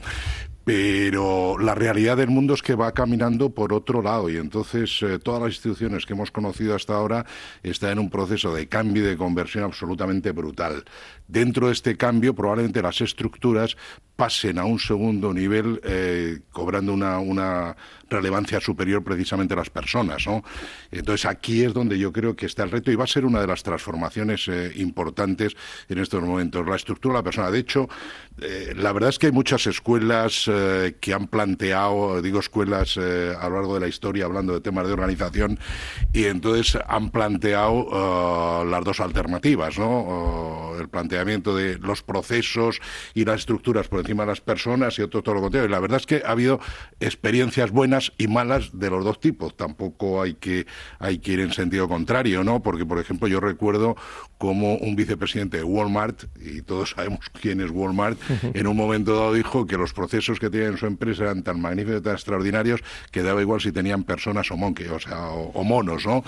Pero la realidad del mundo es que va caminando por otro lado, y entonces eh, todas las instituciones que hemos conocido hasta ahora están en un proceso de cambio y de conversión absolutamente brutal. Dentro de este cambio, probablemente las estructuras pasen a un segundo nivel, eh, cobrando una, una relevancia superior precisamente a las personas, ¿no? Entonces aquí es donde yo creo que está el reto y va a ser una de las transformaciones eh, importantes en estos momentos, la estructura de la persona. De hecho, eh, la verdad es que hay muchas escuelas eh, que han planteado, digo escuelas eh, a lo largo de la historia, hablando de temas de organización, y entonces han planteado uh, las dos alternativas, ¿no? Uh, el planteamiento de los procesos y las estructuras por encima de las personas y otro todo lo contrario. Y la verdad es que ha habido experiencias buenas y malas de los dos tipos. Tampoco hay que hay que ir en sentido contrario, ¿no? Porque, por ejemplo, yo recuerdo como un vicepresidente de Walmart, y todos sabemos quién es Walmart, en un momento dado dijo que los procesos que tenía en su empresa eran tan magníficos, tan extraordinarios, que daba igual si tenían personas o monkeys, o sea, o, o monos, ¿no?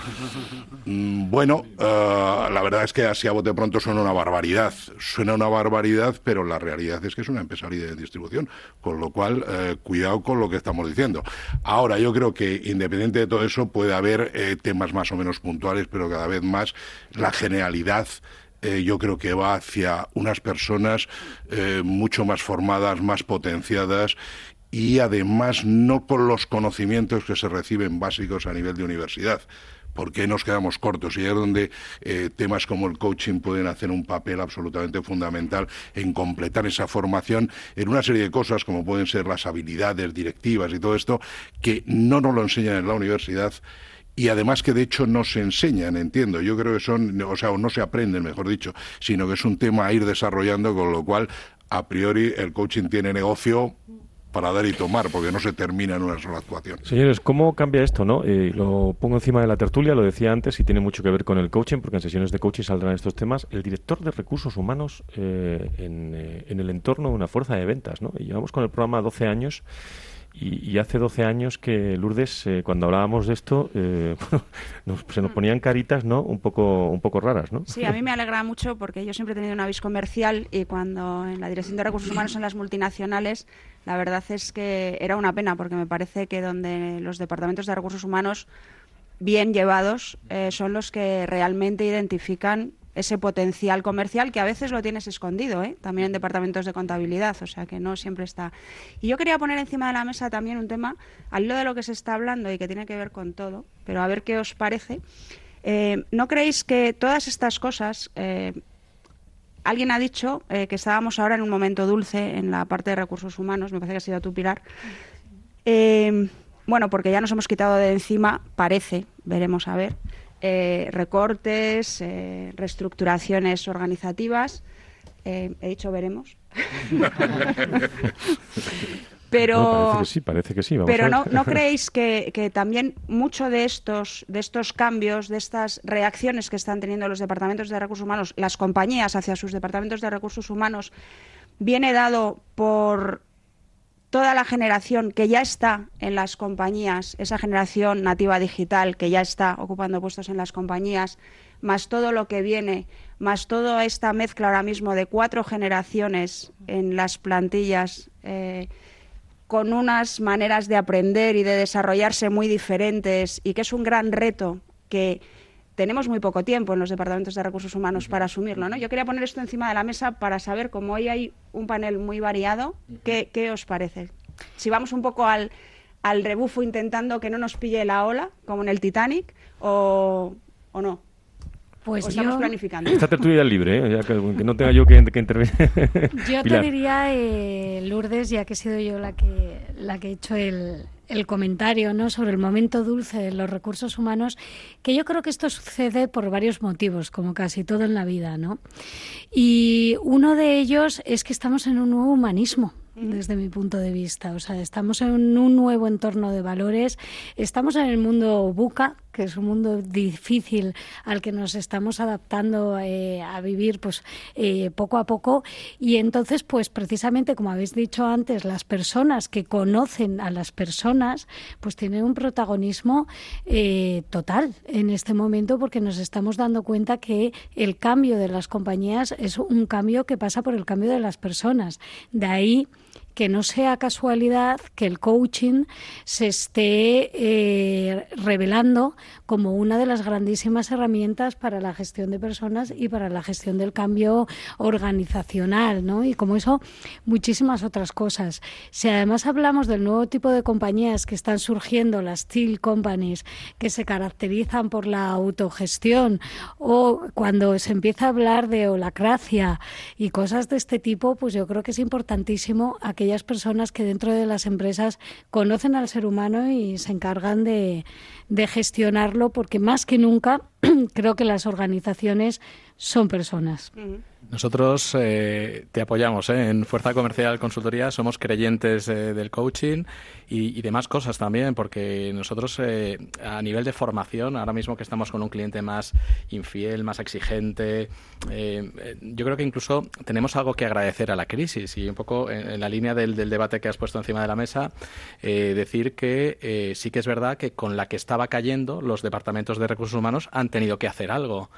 Mm, bueno, uh, la verdad es que así a bote pronto suena una barbaridad. Suena una barbaridad, pero la realidad es que es una empresa de distribución, con lo cual, eh, cuidado con lo que estamos diciendo. Ahora, yo creo que independiente de todo eso, puede haber eh, temas más o menos puntuales, pero cada vez más la generalidad Eh, yo creo que va hacia unas personas eh, mucho más formadas, más potenciadas y además no con los conocimientos que se reciben básicos a nivel de universidad. Porque nos quedamos cortos y es donde eh, temas como el coaching pueden hacer un papel absolutamente fundamental en completar esa formación en una serie de cosas como pueden ser las habilidades directivas y todo esto que no nos lo enseñan en la universidad. Y además que de hecho no se enseñan, entiendo. Yo creo que son, o sea, no se aprenden, mejor dicho, sino que es un tema a ir desarrollando, con lo cual, a priori, el coaching tiene negocio para dar y tomar, porque no se termina en una sola actuación. Señores, ¿cómo cambia esto, no? Eh, lo pongo encima de la tertulia, lo decía antes, y tiene mucho que ver con el coaching, porque en sesiones de coaching saldrán estos temas. El director de recursos humanos eh, en, eh, en el entorno de una fuerza de ventas, ¿no? Y llevamos con el programa doce años. Y, y hace doce años que, Lourdes, eh, cuando hablábamos de esto, eh, bueno, nos, se nos ponían caritas, ¿no? Un poco, un poco raras, ¿no? Sí, a mí me alegra mucho porque yo siempre he tenido una vis comercial y cuando en la Dirección de Recursos Humanos en las multinacionales, la verdad es que era una pena porque me parece que donde los departamentos de recursos humanos bien llevados eh, son los que realmente identifican ese potencial comercial que a veces lo tienes escondido, ¿eh? También en departamentos de contabilidad, o sea que no siempre está. Y yo quería poner encima de la mesa también un tema, al hilo de lo que se está hablando y que tiene que ver con todo, pero a ver qué os parece. Eh, ¿No creéis que todas estas cosas... Eh, alguien ha dicho eh, que estábamos ahora en un momento dulce en la parte de recursos humanos, me parece que ha sido tú, Pilar. Eh, bueno, porque ya nos hemos quitado de encima, parece, veremos a ver, Eh, recortes, eh, reestructuraciones organizativas. Eh, he dicho veremos. Pero, no, parece que sí, parece que sí. Vamos pero a ver. no, ¿no creéis que, que también mucho de estos, de estos cambios, de estas reacciones que están teniendo los departamentos de recursos humanos, las compañías hacia sus departamentos de recursos humanos, viene dado por toda la generación que ya está en las compañías, esa generación nativa digital que ya está ocupando puestos en las compañías, más todo lo que viene, más toda esta mezcla ahora mismo de cuatro generaciones en las plantillas, eh, con unas maneras de aprender y de desarrollarse muy diferentes y que es un gran reto que tenemos muy poco tiempo en los departamentos de recursos humanos para asumirlo, ¿no? Yo quería poner esto encima de la mesa para saber, como hoy hay un panel muy variado, ¿qué, qué os parece? Si vamos un poco al, al rebufo intentando que no nos pille la ola, como en el Titanic, o, o no. Pues ¿O estamos yo... planificando? Esta tertulia es libre, ¿eh? Ya que, que no tenga yo que, que intervenir. Yo Pilar. te diría, eh, Lourdes, ya que he sido yo la que, la que he hecho el... el comentario, ¿no?, sobre el momento dulce de los recursos humanos, que yo creo que esto sucede por varios motivos, como casi todo en la vida, ¿no? Y uno de ellos es que estamos en un nuevo humanismo, desde mi punto de vista. O sea, estamos en un nuevo entorno de valores, estamos en el mundo VUCA, que es un mundo difícil al que nos estamos adaptando eh, a vivir pues eh, poco a poco, y entonces pues precisamente, como habéis dicho antes, las personas que conocen a las personas pues tienen un protagonismo eh, total en este momento, porque nos estamos dando cuenta que el cambio de las compañías es un cambio que pasa por el cambio de las personas. De ahí que no sea casualidad que el coaching se esté eh, revelando como una de las grandísimas herramientas para la gestión de personas y para la gestión del cambio organizacional, ¿no? Y como eso, muchísimas otras cosas. Si además hablamos del nuevo tipo de compañías que están surgiendo, las Steel Companies, que se caracterizan por la autogestión, o cuando se empieza a hablar de holacracia y cosas de este tipo, pues yo creo que es importantísimo aquellas personas que dentro de las empresas conocen al ser humano y se encargan de, de gestionarlo, porque más que nunca creo que las organizaciones son personas. Nosotros eh, te apoyamos ¿eh? en Fuerza Comercial Consultoría, somos creyentes eh, del coaching y, y demás cosas también, porque nosotros eh, a nivel de formación, ahora mismo que estamos con un cliente más infiel, más exigente, eh, yo creo que incluso tenemos algo que agradecer a la crisis y un poco en, en la línea del, del debate que has puesto encima de la mesa, eh, decir que eh, sí que es verdad que con la que estaba cayendo los departamentos de recursos humanos han tenido que hacer algo.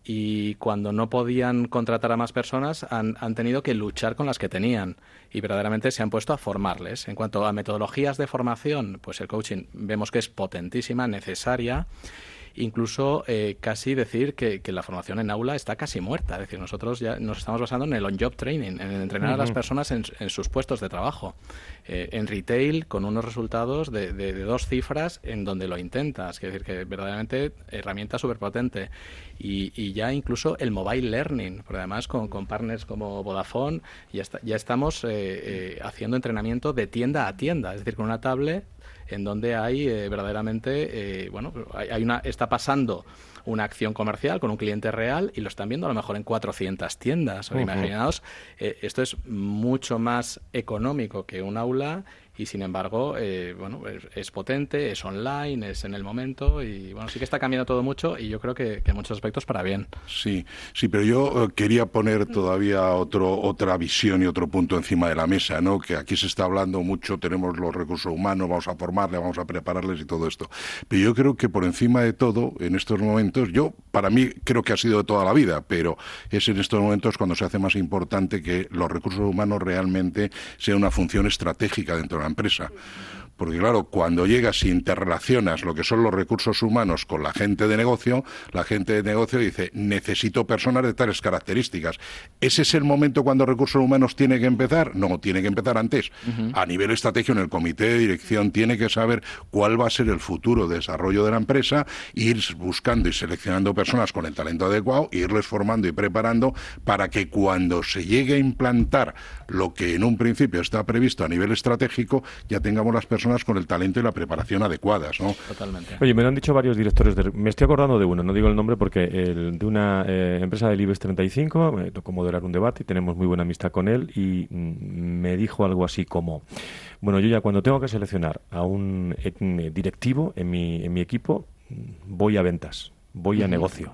Y cuando no podían contratar a más personas han, han tenido que luchar con las que tenían y verdaderamente se han puesto a formarles. En cuanto a metodologías de formación, pues el coaching vemos que es potentísima, necesaria. Incluso eh, casi decir que, que la formación en aula está casi muerta. Es decir, nosotros ya nos estamos basando en el on-job training, en entrenar uh-huh. a las personas en, en sus puestos de trabajo. Eh, en retail, con unos resultados de, de, de dos cifras en donde lo intentas. Es decir, que verdaderamente herramienta súper potente. Y, y ya incluso el mobile learning, porque además con, con partners como Vodafone ya, está, ya estamos eh, eh, haciendo entrenamiento de tienda a tienda. Es decir, con una tablet en donde hay eh, verdaderamente, eh, bueno, hay, hay una está pasando una acción comercial con un cliente real y lo están viendo a lo mejor en cuatrocientas tiendas. Uh-huh. Imaginaos, eh, esto es mucho más económico que un aula y sin embargo, eh, bueno, es, es potente, es online, es en el momento y bueno, sí que está cambiando todo mucho y yo creo que, que en muchos aspectos para bien. Sí, sí, pero yo eh, quería poner todavía otro otra visión y otro punto encima de la mesa, ¿no? Que aquí se está hablando mucho, tenemos los recursos humanos, vamos a formarles, vamos a prepararles y todo esto. Pero yo creo que por encima de todo, en estos momentos, yo para mí creo que ha sido de toda la vida, pero es en estos momentos cuando se hace más importante que los recursos humanos realmente sean una función estratégica dentro de la empresa. Porque claro, cuando llegas y interrelacionas lo que son los recursos humanos con la gente de negocio, la gente de negocio dice, necesito personas de tales características. ¿Ese es el momento cuando recursos humanos tiene que empezar? No, tiene que empezar antes. Uh-huh. A nivel estratégico, en el comité de dirección, tiene que saber cuál va a ser el futuro de desarrollo de la empresa, ir buscando y seleccionando personas con el talento adecuado, irles formando y preparando para que cuando se llegue a implantar lo que en un principio está previsto a nivel estratégico, ya tengamos las personas con el talento y la preparación adecuadas, ¿no? Totalmente. Oye, me lo han dicho varios directores, de, me estoy acordando de uno, no digo el nombre porque el, de una eh, empresa del IBEX treinta y cinco, me tocó moderar un debate y tenemos muy buena amistad con él y mm, me dijo algo así como, bueno, yo ya cuando tengo que seleccionar a un eh, directivo en mi, en mi equipo, voy a ventas, voy a uh-huh. negocio.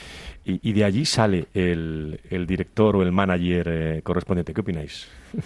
Y, y de allí sale el, el director o el manager eh, correspondiente. ¿Qué opináis?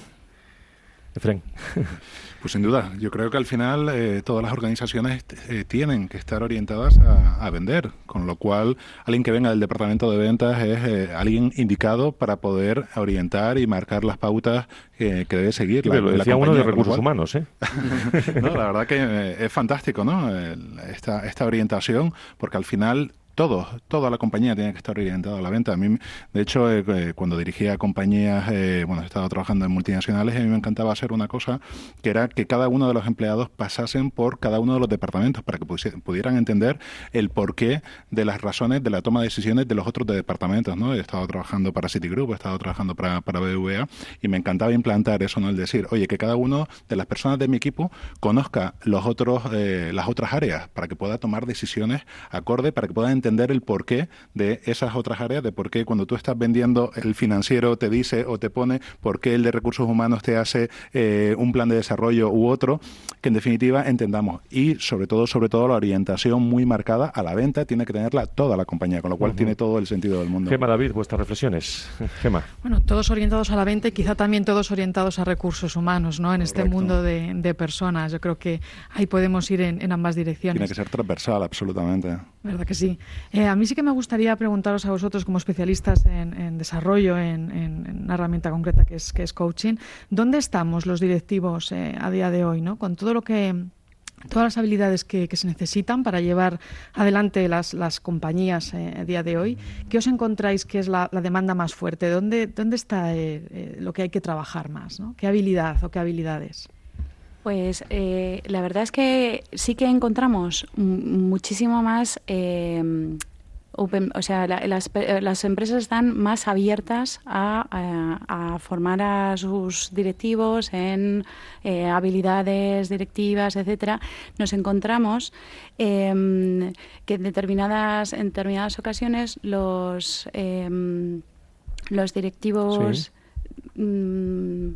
Efren. Pues sin duda, yo creo que al final eh, todas las organizaciones eh, tienen que estar orientadas a, a vender, con lo cual alguien que venga del departamento de ventas es eh, alguien indicado para poder orientar y marcar las pautas que, que debe seguir. Sí, la, lo la decía uno de recursos cual... humanos, ¿eh? No, la verdad que eh, es fantástico, ¿no? Esta, esta orientación, porque al final Todo, toda la compañía tiene que estar orientada a la venta. A mí, de hecho, eh, cuando dirigía compañías, eh, bueno, he estado trabajando en multinacionales y a mí me encantaba hacer una cosa que era que cada uno de los empleados pasasen por cada uno de los departamentos para que pudieran entender el porqué de las razones de la toma de decisiones de los otros de departamentos, ¿no? He estado trabajando para Citigroup, he estado trabajando para, para B B V A y me encantaba implantar eso, ¿no? El decir, oye, que cada uno de las personas de mi equipo conozca los otros, eh, las otras áreas para que pueda tomar decisiones acorde, para que pueda entender entender el porqué de esas otras áreas, de por qué cuando tú estás vendiendo el financiero te dice o te pone por qué el de recursos humanos te hace eh, un plan de desarrollo u otro, que en definitiva entendamos. Y sobre todo, sobre todo la orientación muy marcada a la venta tiene que tenerla toda la compañía, con lo cual uh-huh. tiene todo el sentido del mundo. Gema, David, vuestras reflexiones. Gema. Bueno, todos orientados a la venta y quizá también todos orientados a recursos humanos, ¿no? En Correcto. Este mundo de, de personas. Yo creo que ahí podemos ir en, en ambas direcciones. Tiene que ser transversal, absolutamente. ¿Verdad que sí? Eh, a mí sí que me gustaría preguntaros a vosotros, como especialistas en, en desarrollo, en, en, en una herramienta concreta que es, que es coaching, ¿dónde estamos los directivos eh, a día de hoy, ¿no? Con todo lo que... todas las habilidades que, que se necesitan para llevar adelante las, las compañías eh, a día de hoy, ¿qué os encontráis que es la, la demanda más fuerte? ¿Dónde, dónde está eh, eh, lo que hay que trabajar más, ¿no? ¿Qué habilidad o qué habilidades? Pues eh, la verdad es que sí que encontramos muchísimo más... Eh, Open, o sea, la, las, las empresas están más abiertas a, a, a formar a sus directivos en eh, habilidades directivas, etcétera. Nos encontramos eh, que en determinadas, en determinadas ocasiones los, eh, los directivos... Sí. Mmm,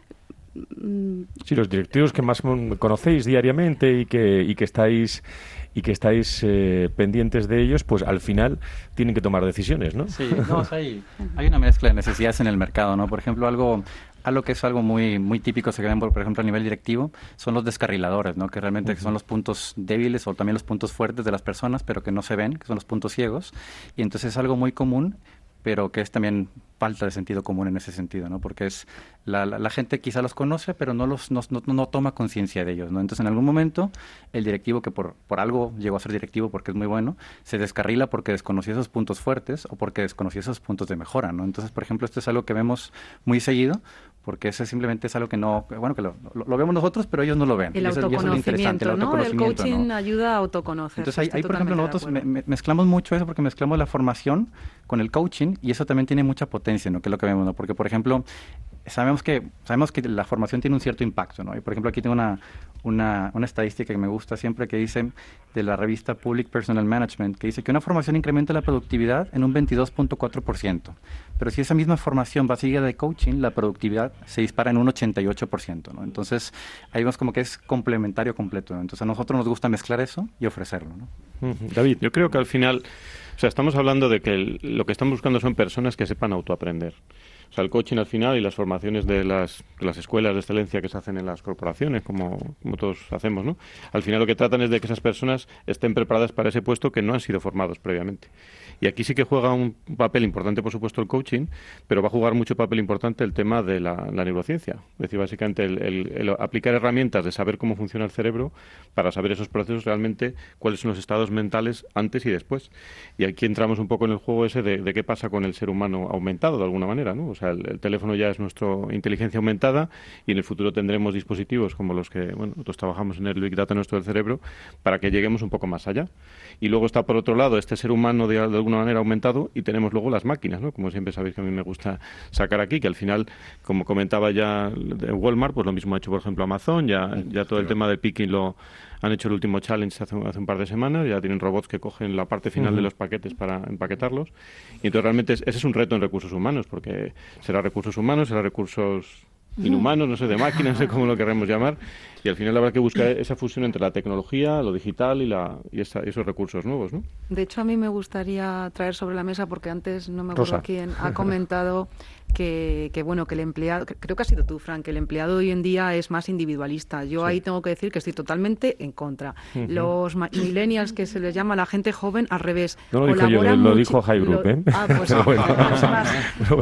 Sí, los directivos que más conocéis diariamente y que, y que estáis y que estáis eh, pendientes de ellos, pues al final tienen que tomar decisiones, ¿no? Sí, no, o sea, hay, hay una mezcla de necesidades en el mercado, ¿no? Por ejemplo, algo algo que es algo muy muy típico, se ven, por, por ejemplo, a nivel directivo, son los descarriladores, ¿no? Que realmente uh-huh. son los puntos débiles o también los puntos fuertes de las personas, pero que no se ven, que son los puntos ciegos. Y entonces es algo muy común, pero que es también falta de sentido común en ese sentido, ¿no? Porque es la, la, la gente quizá los conoce, pero no los no, no, no toma conciencia de ellos, ¿no? Entonces, en algún momento, el directivo que por, por algo llegó a ser directivo porque es muy bueno, se descarrila porque desconocía esos puntos fuertes o porque desconocía esos puntos de mejora, ¿no? Entonces, por ejemplo, esto es algo que vemos muy seguido, porque ese simplemente es algo que no, bueno, que lo, lo, lo vemos nosotros, pero ellos no lo ven. El autoconocimiento, ¿no? El coaching ¿no? ayuda a autoconocer. Entonces, ahí, ahí por ejemplo, nosotros me, me, mezclamos mucho eso porque mezclamos la formación con el coaching y eso también tiene mucha potencia, ¿no? Que es lo que vemos, ¿no? Porque, por ejemplo, sabemos que sabemos que la formación tiene un cierto impacto, ¿no? Y, por ejemplo, aquí tengo una, una, una estadística que me gusta siempre que dice de la revista Public Personal Management, que dice que una formación incrementa la productividad en un veintidós punto cuatro por ciento. Pero si esa misma formación va seguida de coaching, la productividad se dispara en un ochenta y ocho por ciento, ¿no? Entonces, ahí vemos como que es complementario completo, ¿no? Entonces, a nosotros nos gusta mezclar eso y ofrecerlo, ¿no? Uh-huh. David, yo creo que al final, o sea, estamos hablando de que el, lo que estamos buscando son personas que sepan autoaprender. O sea, el coaching al final y las formaciones de las, de las escuelas de excelencia que se hacen en las corporaciones, como, como todos hacemos, ¿no? Al final lo que tratan es de que esas personas estén preparadas para ese puesto que no han sido formados previamente. Y aquí sí que juega un papel importante, por supuesto, el coaching, pero va a jugar mucho papel importante el tema de la, la neurociencia. Es decir, básicamente el, el, el aplicar herramientas de saber cómo funciona el cerebro para saber esos procesos realmente, cuáles son los estados mentales antes y después. Y aquí entramos un poco en el juego ese de, de qué pasa con el ser humano aumentado, de alguna manera, ¿no? O sea, el, el teléfono ya es nuestra inteligencia aumentada y en el futuro tendremos dispositivos como los que, bueno, nosotros trabajamos en el Big Data nuestro del cerebro para que lleguemos un poco más allá. Y luego está, por otro lado, este ser humano de, de alguna manera aumentado y tenemos luego las máquinas, ¿no? Como siempre sabéis que a mí me gusta sacar aquí, que al final, como comentaba ya de Walmart, pues lo mismo ha hecho, por ejemplo, Amazon, ya, ya todo el tema de picking lo han hecho el último challenge hace, hace un par de semanas, ya tienen robots que cogen la parte final uh-huh. de los paquetes para empaquetarlos. Y entonces realmente es, ese es un reto en recursos humanos, porque será recursos humanos, será recursos inhumanos, no sé, de máquinas, no sé cómo lo queremos llamar, y al final habrá que buscar esa fusión entre la tecnología, lo digital y, la, y esa, esos recursos nuevos, ¿no? De hecho, a mí me gustaría traer sobre la mesa, porque antes no me acuerdo quién ha comentado que, que, bueno, que el empleado, creo que ha sido tú, Frank, que el empleado hoy en día es más individualista. Yo sí. ahí tengo que decir que estoy totalmente en contra. Uh-huh. Los millennials, que se les llama la gente joven, al revés. No lo dijo yo, lo mucho, dijo High Group, ¿eh? Ah, pues no, bueno. no, es más.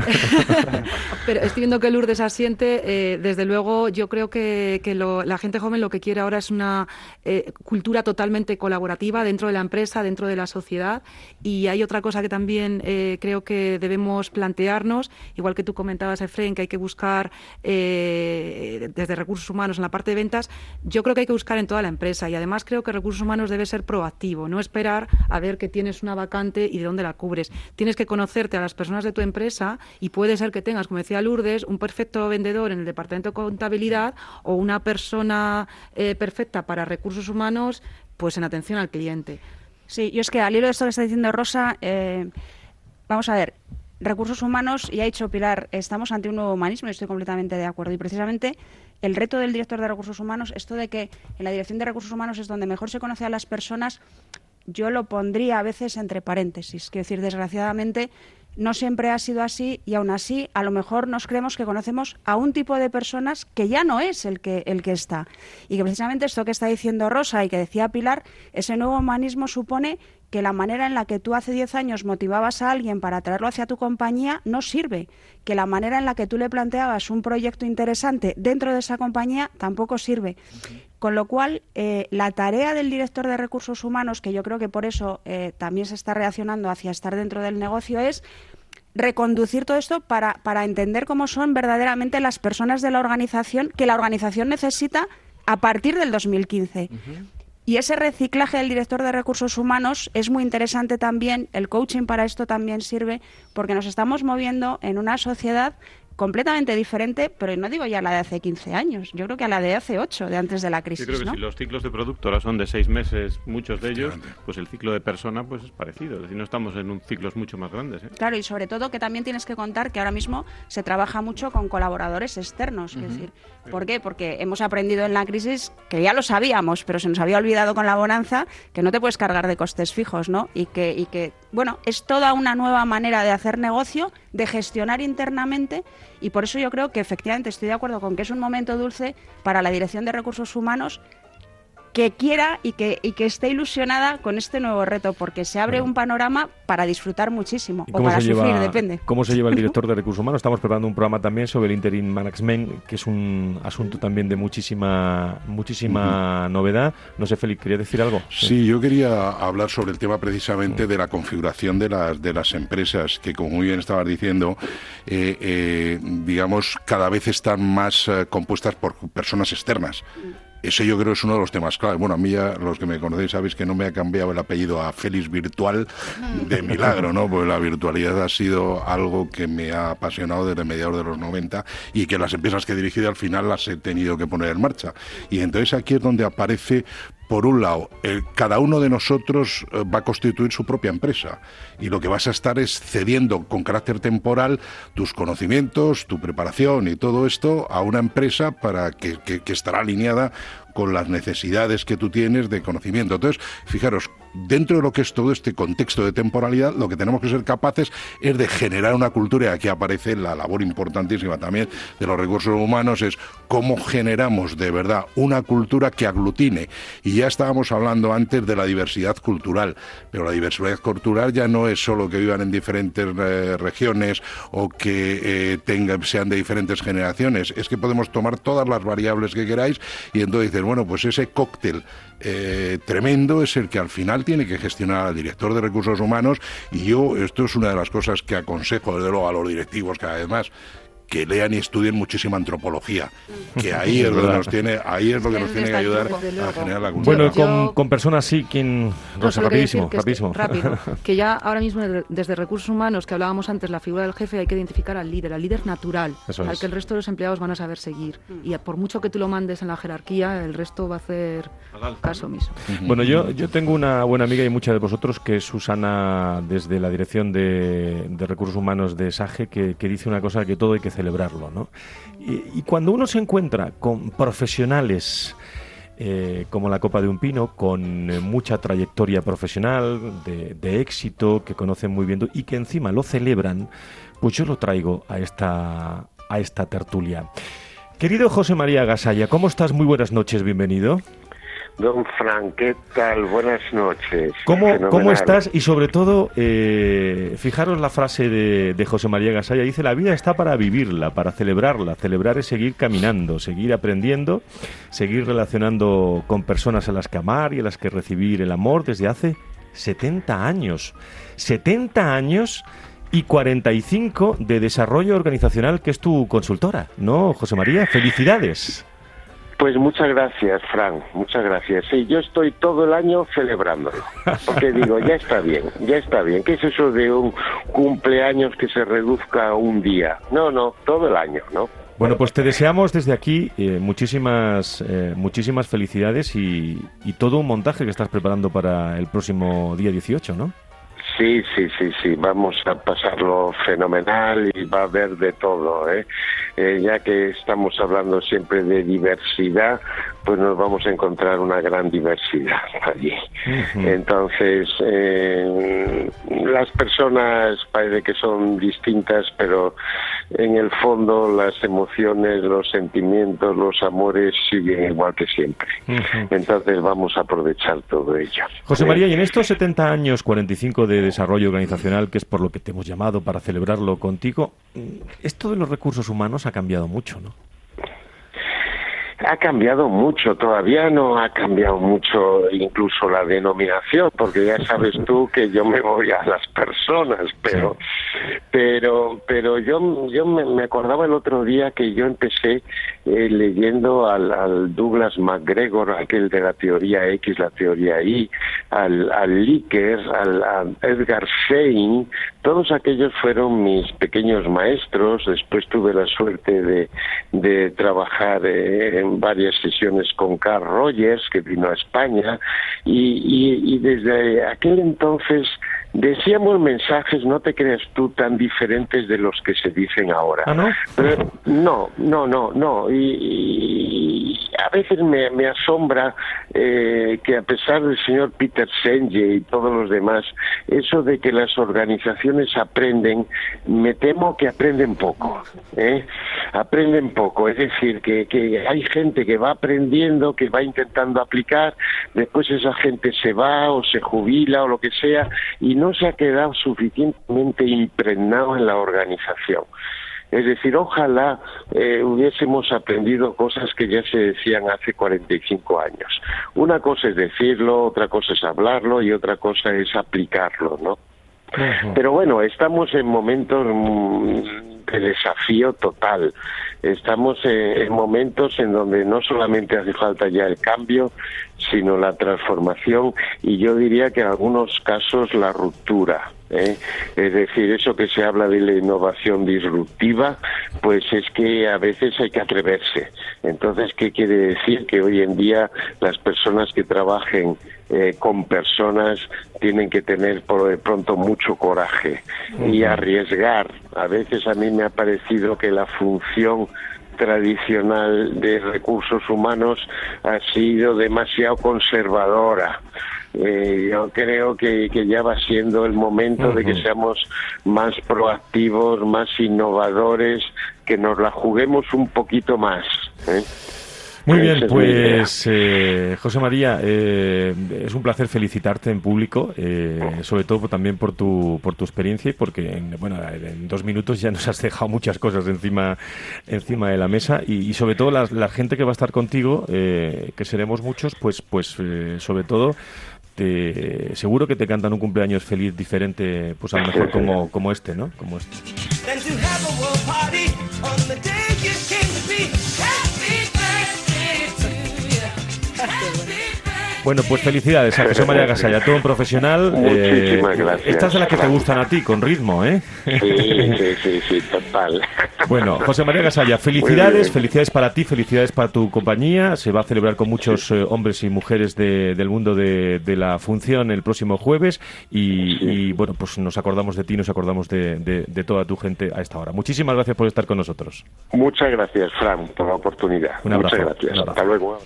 Pero estoy viendo que Lourdes asiente. Eh, desde luego, yo creo que, que lo, la gente joven lo que quiere ahora es una eh, cultura totalmente colaborativa dentro de la empresa, dentro de la sociedad. Y hay otra cosa que también eh, creo que debemos plantearnos, igual que tú comentabas, Efraín, que hay que buscar eh, desde recursos humanos en la parte de ventas. Yo creo que hay que buscar en toda la empresa, y además creo que recursos humanos debe ser proactivo, no esperar a ver que tienes una vacante y de dónde la cubres. Tienes que conocerte a las personas de tu empresa, y puede ser que tengas, como decía Lourdes, un perfecto vendedor en el departamento de contabilidad o una persona eh, perfecta para recursos humanos, pues en atención al cliente. Sí, yo es que al hilo de esto que está diciendo Rosa, eh, vamos a ver, recursos humanos, y ha dicho Pilar, estamos ante un nuevo humanismo y estoy completamente de acuerdo. Y precisamente el reto del director de recursos humanos, esto de que en la dirección de recursos humanos es donde mejor se conoce a las personas, yo lo pondría a veces entre paréntesis. Quiero decir, desgraciadamente, no siempre ha sido así, y aún así a lo mejor nos creemos que conocemos a un tipo de personas que ya no es el que, el que está. Y que precisamente esto que está diciendo Rosa y que decía Pilar, ese nuevo humanismo supone que la manera en la que tú hace diez años motivabas a alguien para traerlo hacia tu compañía no sirve, que la manera en la que tú le planteabas un proyecto interesante dentro de esa compañía tampoco sirve. Uh-huh. Con lo cual, eh, la tarea del director de recursos humanos, que yo creo que por eso eh, también se está reaccionando hacia estar dentro del negocio, es reconducir todo esto para, para entender cómo son verdaderamente las personas de la organización, que la organización necesita a partir del dos mil quince. Uh-huh. Y ese reciclaje del director de recursos humanos es muy interesante también. El coaching para esto también sirve, porque nos estamos moviendo en una sociedad completamente diferente, pero no digo ya la de hace quince años, yo creo que a la de hace ocho, de antes de la crisis. Yo creo que ¿no? si los ciclos de producto ahora son de seis meses, muchos de ellos, pues el ciclo de persona pues es parecido, es decir, no estamos en un ciclos mucho más grandes. ¿eh? Claro, y sobre todo que también tienes que contar que ahora mismo se trabaja mucho con colaboradores externos, uh-huh. es decir, ¿por qué? Porque hemos aprendido en la crisis, que ya lo sabíamos, pero se nos había olvidado con la bonanza, que no te puedes cargar de costes fijos, ¿no? Y que, y que bueno, es toda una nueva manera de hacer negocio, de gestionar internamente, y por eso yo creo que efectivamente estoy de acuerdo con que es un momento dulce para la Dirección de Recursos Humanos que quiera y que, y que esté ilusionada con este nuevo reto, porque se abre un panorama para disfrutar muchísimo, o para sufrir, lleva, depende. ¿Cómo se lleva el director de Recursos Humanos? Estamos preparando un programa también sobre el Interim Management, que es un asunto también de muchísima muchísima uh-huh. novedad. No sé, Félix, ¿quería decir algo? Sí, sí, yo quería hablar sobre el tema precisamente uh-huh. de la configuración de las, de las empresas, que como muy bien estabas diciendo, eh, eh, digamos, cada vez están más eh, compuestas por personas externas. Uh-huh. Ese yo creo es uno de los temas clave. Bueno, a mí ya, los que me conocéis sabéis que no me ha cambiado el apellido a Félix Virtual de milagro, ¿no? Porque la virtualidad ha sido algo que me ha apasionado desde mediados de los noventa y que las empresas que he dirigido al final las he tenido que poner en marcha. Y entonces aquí es donde aparece, por un lado, el, cada uno de nosotros eh, va a constituir su propia empresa y lo que vas a estar es cediendo con carácter temporal tus conocimientos, tu preparación y todo esto a una empresa para que, que, que estará alineada con las necesidades que tú tienes de conocimiento. Entonces, fijaros, dentro de lo que es todo este contexto de temporalidad, lo que tenemos que ser capaces es de generar una cultura, y aquí aparece la labor importantísima también de los recursos humanos, es cómo generamos de verdad una cultura que aglutine. Y ya estábamos hablando antes de la diversidad cultural, pero la diversidad cultural ya no es solo que vivan en diferentes eh, regiones o que eh, tengan, sean de diferentes generaciones, es que podemos tomar todas las variables que queráis y entonces dices, bueno, pues ese cóctel eh, tremendo es el que al final tiene que gestionar al director de recursos humanos. Y yo, esto es una de las cosas que aconsejo desde luego a los directivos cada vez más, que lean y estudien muchísima antropología, que ahí es donde nos tiene, ahí es lo que nos tiene que ayudar a generar la cultura. Bueno, con, con personas sí, quien Rosa, no, rapidísimo, que rapidísimo. Que, rápido, que ya ahora mismo desde recursos humanos, que hablábamos antes, la figura del jefe, hay que identificar al líder, al líder natural, Eso al es. que el resto de los empleados van a saber seguir. Y por mucho que tú lo mandes en la jerarquía, el resto va a hacer caso mismo. Bueno, yo, yo tengo una buena amiga y muchas de vosotros, que es Susana, desde la Dirección de, de Recursos Humanos de SAGE, que, que dice una cosa, que todo hay que celebrarlo, ¿no? Y, y cuando uno se encuentra con profesionales eh, como la copa de un pino, con eh, mucha trayectoria profesional, de, de éxito, que conocen muy bien y que encima lo celebran, pues yo lo traigo a esta, a esta tertulia. Querido José María Gasalla, ¿cómo estás? Muy buenas noches, bienvenido. Don Fran, ¿qué tal? Buenas noches. ¿Cómo, ¿cómo estás? Y sobre todo, eh, fijaros la frase de, de José María Gasalla, dice: la vida está para vivirla, para celebrarla. Celebrar es seguir caminando, seguir aprendiendo, seguir relacionando con personas a las que amar y a las que recibir el amor desde hace setenta años. setenta años y cuarenta y cinco de desarrollo organizacional, que es tu consultora, ¿no, José María? ¡Felicidades! Pues muchas gracias, Fran, muchas gracias. Sí, yo estoy todo el año celebrándolo, porque digo, ya está bien, ya está bien. ¿Qué es eso de un cumpleaños que se reduzca a un día? No, no, todo el año, ¿no? Bueno, pues te deseamos desde aquí eh, muchísimas eh, muchísimas felicidades y, y todo un montaje que estás preparando para el próximo día dieciocho, ¿no? Sí, sí, sí, sí, vamos a pasarlo fenomenal y va a haber de todo, ¿eh? Eh, ya que estamos hablando siempre de diversidad, pues nos vamos a encontrar una gran diversidad allí. Uh-huh. Entonces, eh, las personas parece que son distintas, pero en el fondo las emociones, los sentimientos, los amores siguen igual que siempre. Uh-huh. Entonces vamos a aprovechar todo ello. José María, y en estos setenta años, cuarenta y cinco de desarrollo organizacional, que es por lo que te hemos llamado para celebrarlo contigo, esto de los recursos humanos ha cambiado mucho, ¿no? Ha cambiado mucho, todavía no ha cambiado mucho incluso la denominación, porque ya sabes tú que yo me voy a las personas, pero sí. pero pero yo yo me, me acordaba el otro día que yo empecé eh, leyendo al, al Douglas MacGregor, aquel de la teoría X, la teoría Y, al, al Likert, al a Edgar Schein. Todos aquellos fueron mis pequeños maestros. Después tuve la suerte de, de trabajar eh, en varias sesiones con Carl Rogers, que vino a España, y, y, y desde aquel entonces decíamos mensajes, no te creas tú, tan diferentes de los que se dicen ahora. ¿Ah, no? Pero, no, no, no, no. Y, y a veces me, me asombra eh, que a pesar del señor Peter Senge y todos los demás, eso de que las organizaciones aprenden, me temo que aprenden poco, ¿eh? Aprenden poco, es decir, que, que hay gente que va aprendiendo, que va intentando aplicar, después esa gente se va o se jubila o lo que sea, y no se ha quedado suficientemente impregnado en la organización. Es decir, ojalá eh, hubiésemos aprendido cosas que ya se decían hace cuarenta y cinco años. Una cosa es decirlo, otra cosa es hablarlo y otra cosa es aplicarlo, ¿no? Uh-huh. Pero bueno, estamos en momentos de desafío total. Estamos en, en momentos en donde no solamente hace falta ya el cambio, sino la transformación y yo diría que en algunos casos la ruptura. ¿Eh? Es decir, eso que se habla de la innovación disruptiva, pues es que a veces hay que atreverse. Entonces, ¿qué quiere decir? Que hoy en día las personas que trabajen eh, con personas tienen que tener por de pronto mucho coraje uh-huh. y arriesgar. A veces a mí me ha parecido que la función tradicional de recursos humanos ha sido demasiado conservadora. Eh, yo creo que, que ya va siendo el momento uh-huh. de que seamos más proactivos, más innovadores, que nos la juguemos un poquito más, ¿eh? Muy bien, pues eh, José María, eh, es un placer felicitarte en público, eh, sobre todo también por tu por tu experiencia y porque en, bueno, en dos minutos ya nos has dejado muchas cosas encima encima de la mesa y, y sobre todo la, la gente que va a estar contigo, eh, que seremos muchos, pues pues eh, sobre todo te, seguro que te cantan un cumpleaños feliz diferente, pues a lo mejor como como este, ¿no? Como este. Bueno, pues felicidades a José María Gasalla, todo un profesional. Muchísimas eh, gracias. Estas de las que te gustan a ti, con ritmo, ¿eh? Sí, sí, sí, sí, total. Bueno, José María Gasalla, felicidades, felicidades para ti, felicidades para tu compañía. Se va a celebrar con muchos eh, hombres y mujeres de, del mundo de, de la función el próximo jueves y, sí. y, bueno, pues nos acordamos de ti, nos acordamos de, de, de toda tu gente a esta hora. Muchísimas gracias por estar con nosotros. Muchas gracias, Fran, por la oportunidad. Un abrazo. Muchas gracias. Un abrazo. Hasta luego.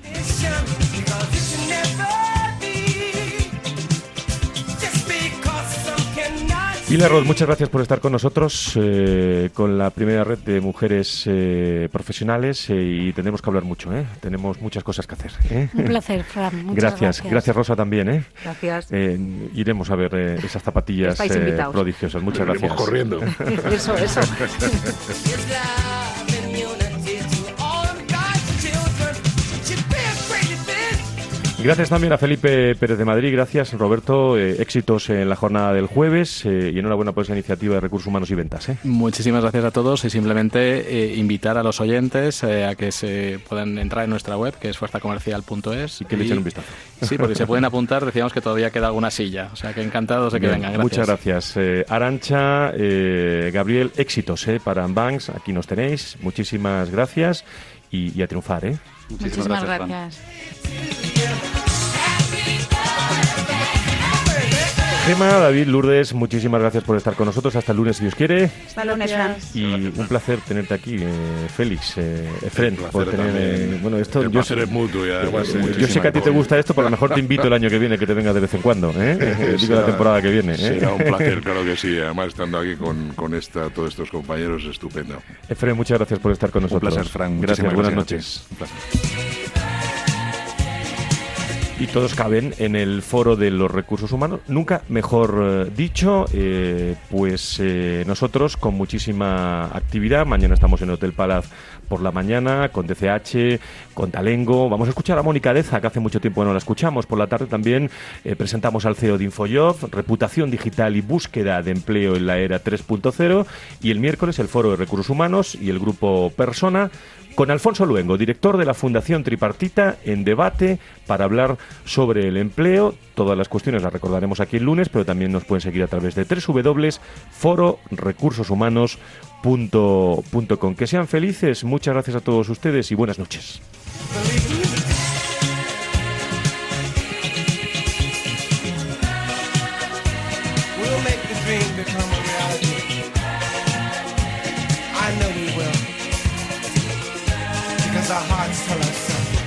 Pilar Roth, muchas gracias por estar con nosotros eh, con la primera red de mujeres eh, profesionales eh, y tendremos que hablar mucho, ¿eh? Tenemos muchas cosas que hacer. ¿eh? Un placer, Fran. Muchas gracias. gracias. Gracias, Rosa, también. ¿eh? Gracias. Eh, iremos a ver eh, esas zapatillas eh, prodigiosas. Muchas gracias. Iremos corriendo. Eso, eso. Gracias también a Felipe Pérez de Madrid, gracias Roberto, eh, éxitos en la jornada del jueves eh, y enhorabuena por esa iniciativa de Recursos Humanos y Ventas. ¿eh? Muchísimas gracias a todos y simplemente eh, invitar a los oyentes eh, a que se puedan entrar en nuestra web, que es fuerza comercial punto es. Y que le echen un vistazo. Sí, porque se pueden apuntar, decíamos que todavía queda alguna silla, o sea que encantados de que Bien, vengan. Gracias. Muchas gracias. Eh, Arantxa, eh, Gabriel, éxitos eh, para Banks, aquí nos tenéis, muchísimas gracias y, y a triunfar. ¿eh? Muchísimas, Muchísimas gracias. gracias. Gemma, David, Lourdes, muchísimas gracias por estar con nosotros. Hasta el lunes, si Dios quiere. Hasta el lunes, Fran. Y un placer tenerte aquí, eh, Félix, eh, Efren, por tener... Eh, bueno, esto, el yo placer sé, es mutuo y además... Eh, yo sé que a ti te gusta esto, pero a lo mejor te invito el año que viene, que te vengas de vez en cuando, ¿eh? Digo la temporada que viene. ¿eh? Será un placer, claro que sí. Además, estando aquí con, con esta, todos estos compañeros, estupendo. Efren, muchas gracias por estar con nosotros. Un placer, Fran. Gracias, buenas gracias. noches. Un placer. Y todos caben en el foro de los recursos humanos. Nunca mejor eh, dicho, eh, pues eh, nosotros con muchísima actividad. Mañana estamos en Hotel Palaz por la mañana, con D C H, con Talengo. Vamos a escuchar a Mónica Deza, que hace mucho tiempo no la escuchamos. Por la tarde también eh, presentamos al C E O de Infojob, reputación digital y búsqueda de empleo en la era tres punto cero. Y el miércoles el foro de recursos humanos y el grupo Persona, con Alfonso Luengo, director de la Fundación Tripartita, en debate para hablar sobre el empleo. Todas las cuestiones las recordaremos aquí el lunes, pero también nos pueden seguir a través de doble u doble u doble u punto foro recursos humanos punto com. Que sean felices, muchas gracias a todos ustedes y buenas noches. Our hearts tell us so.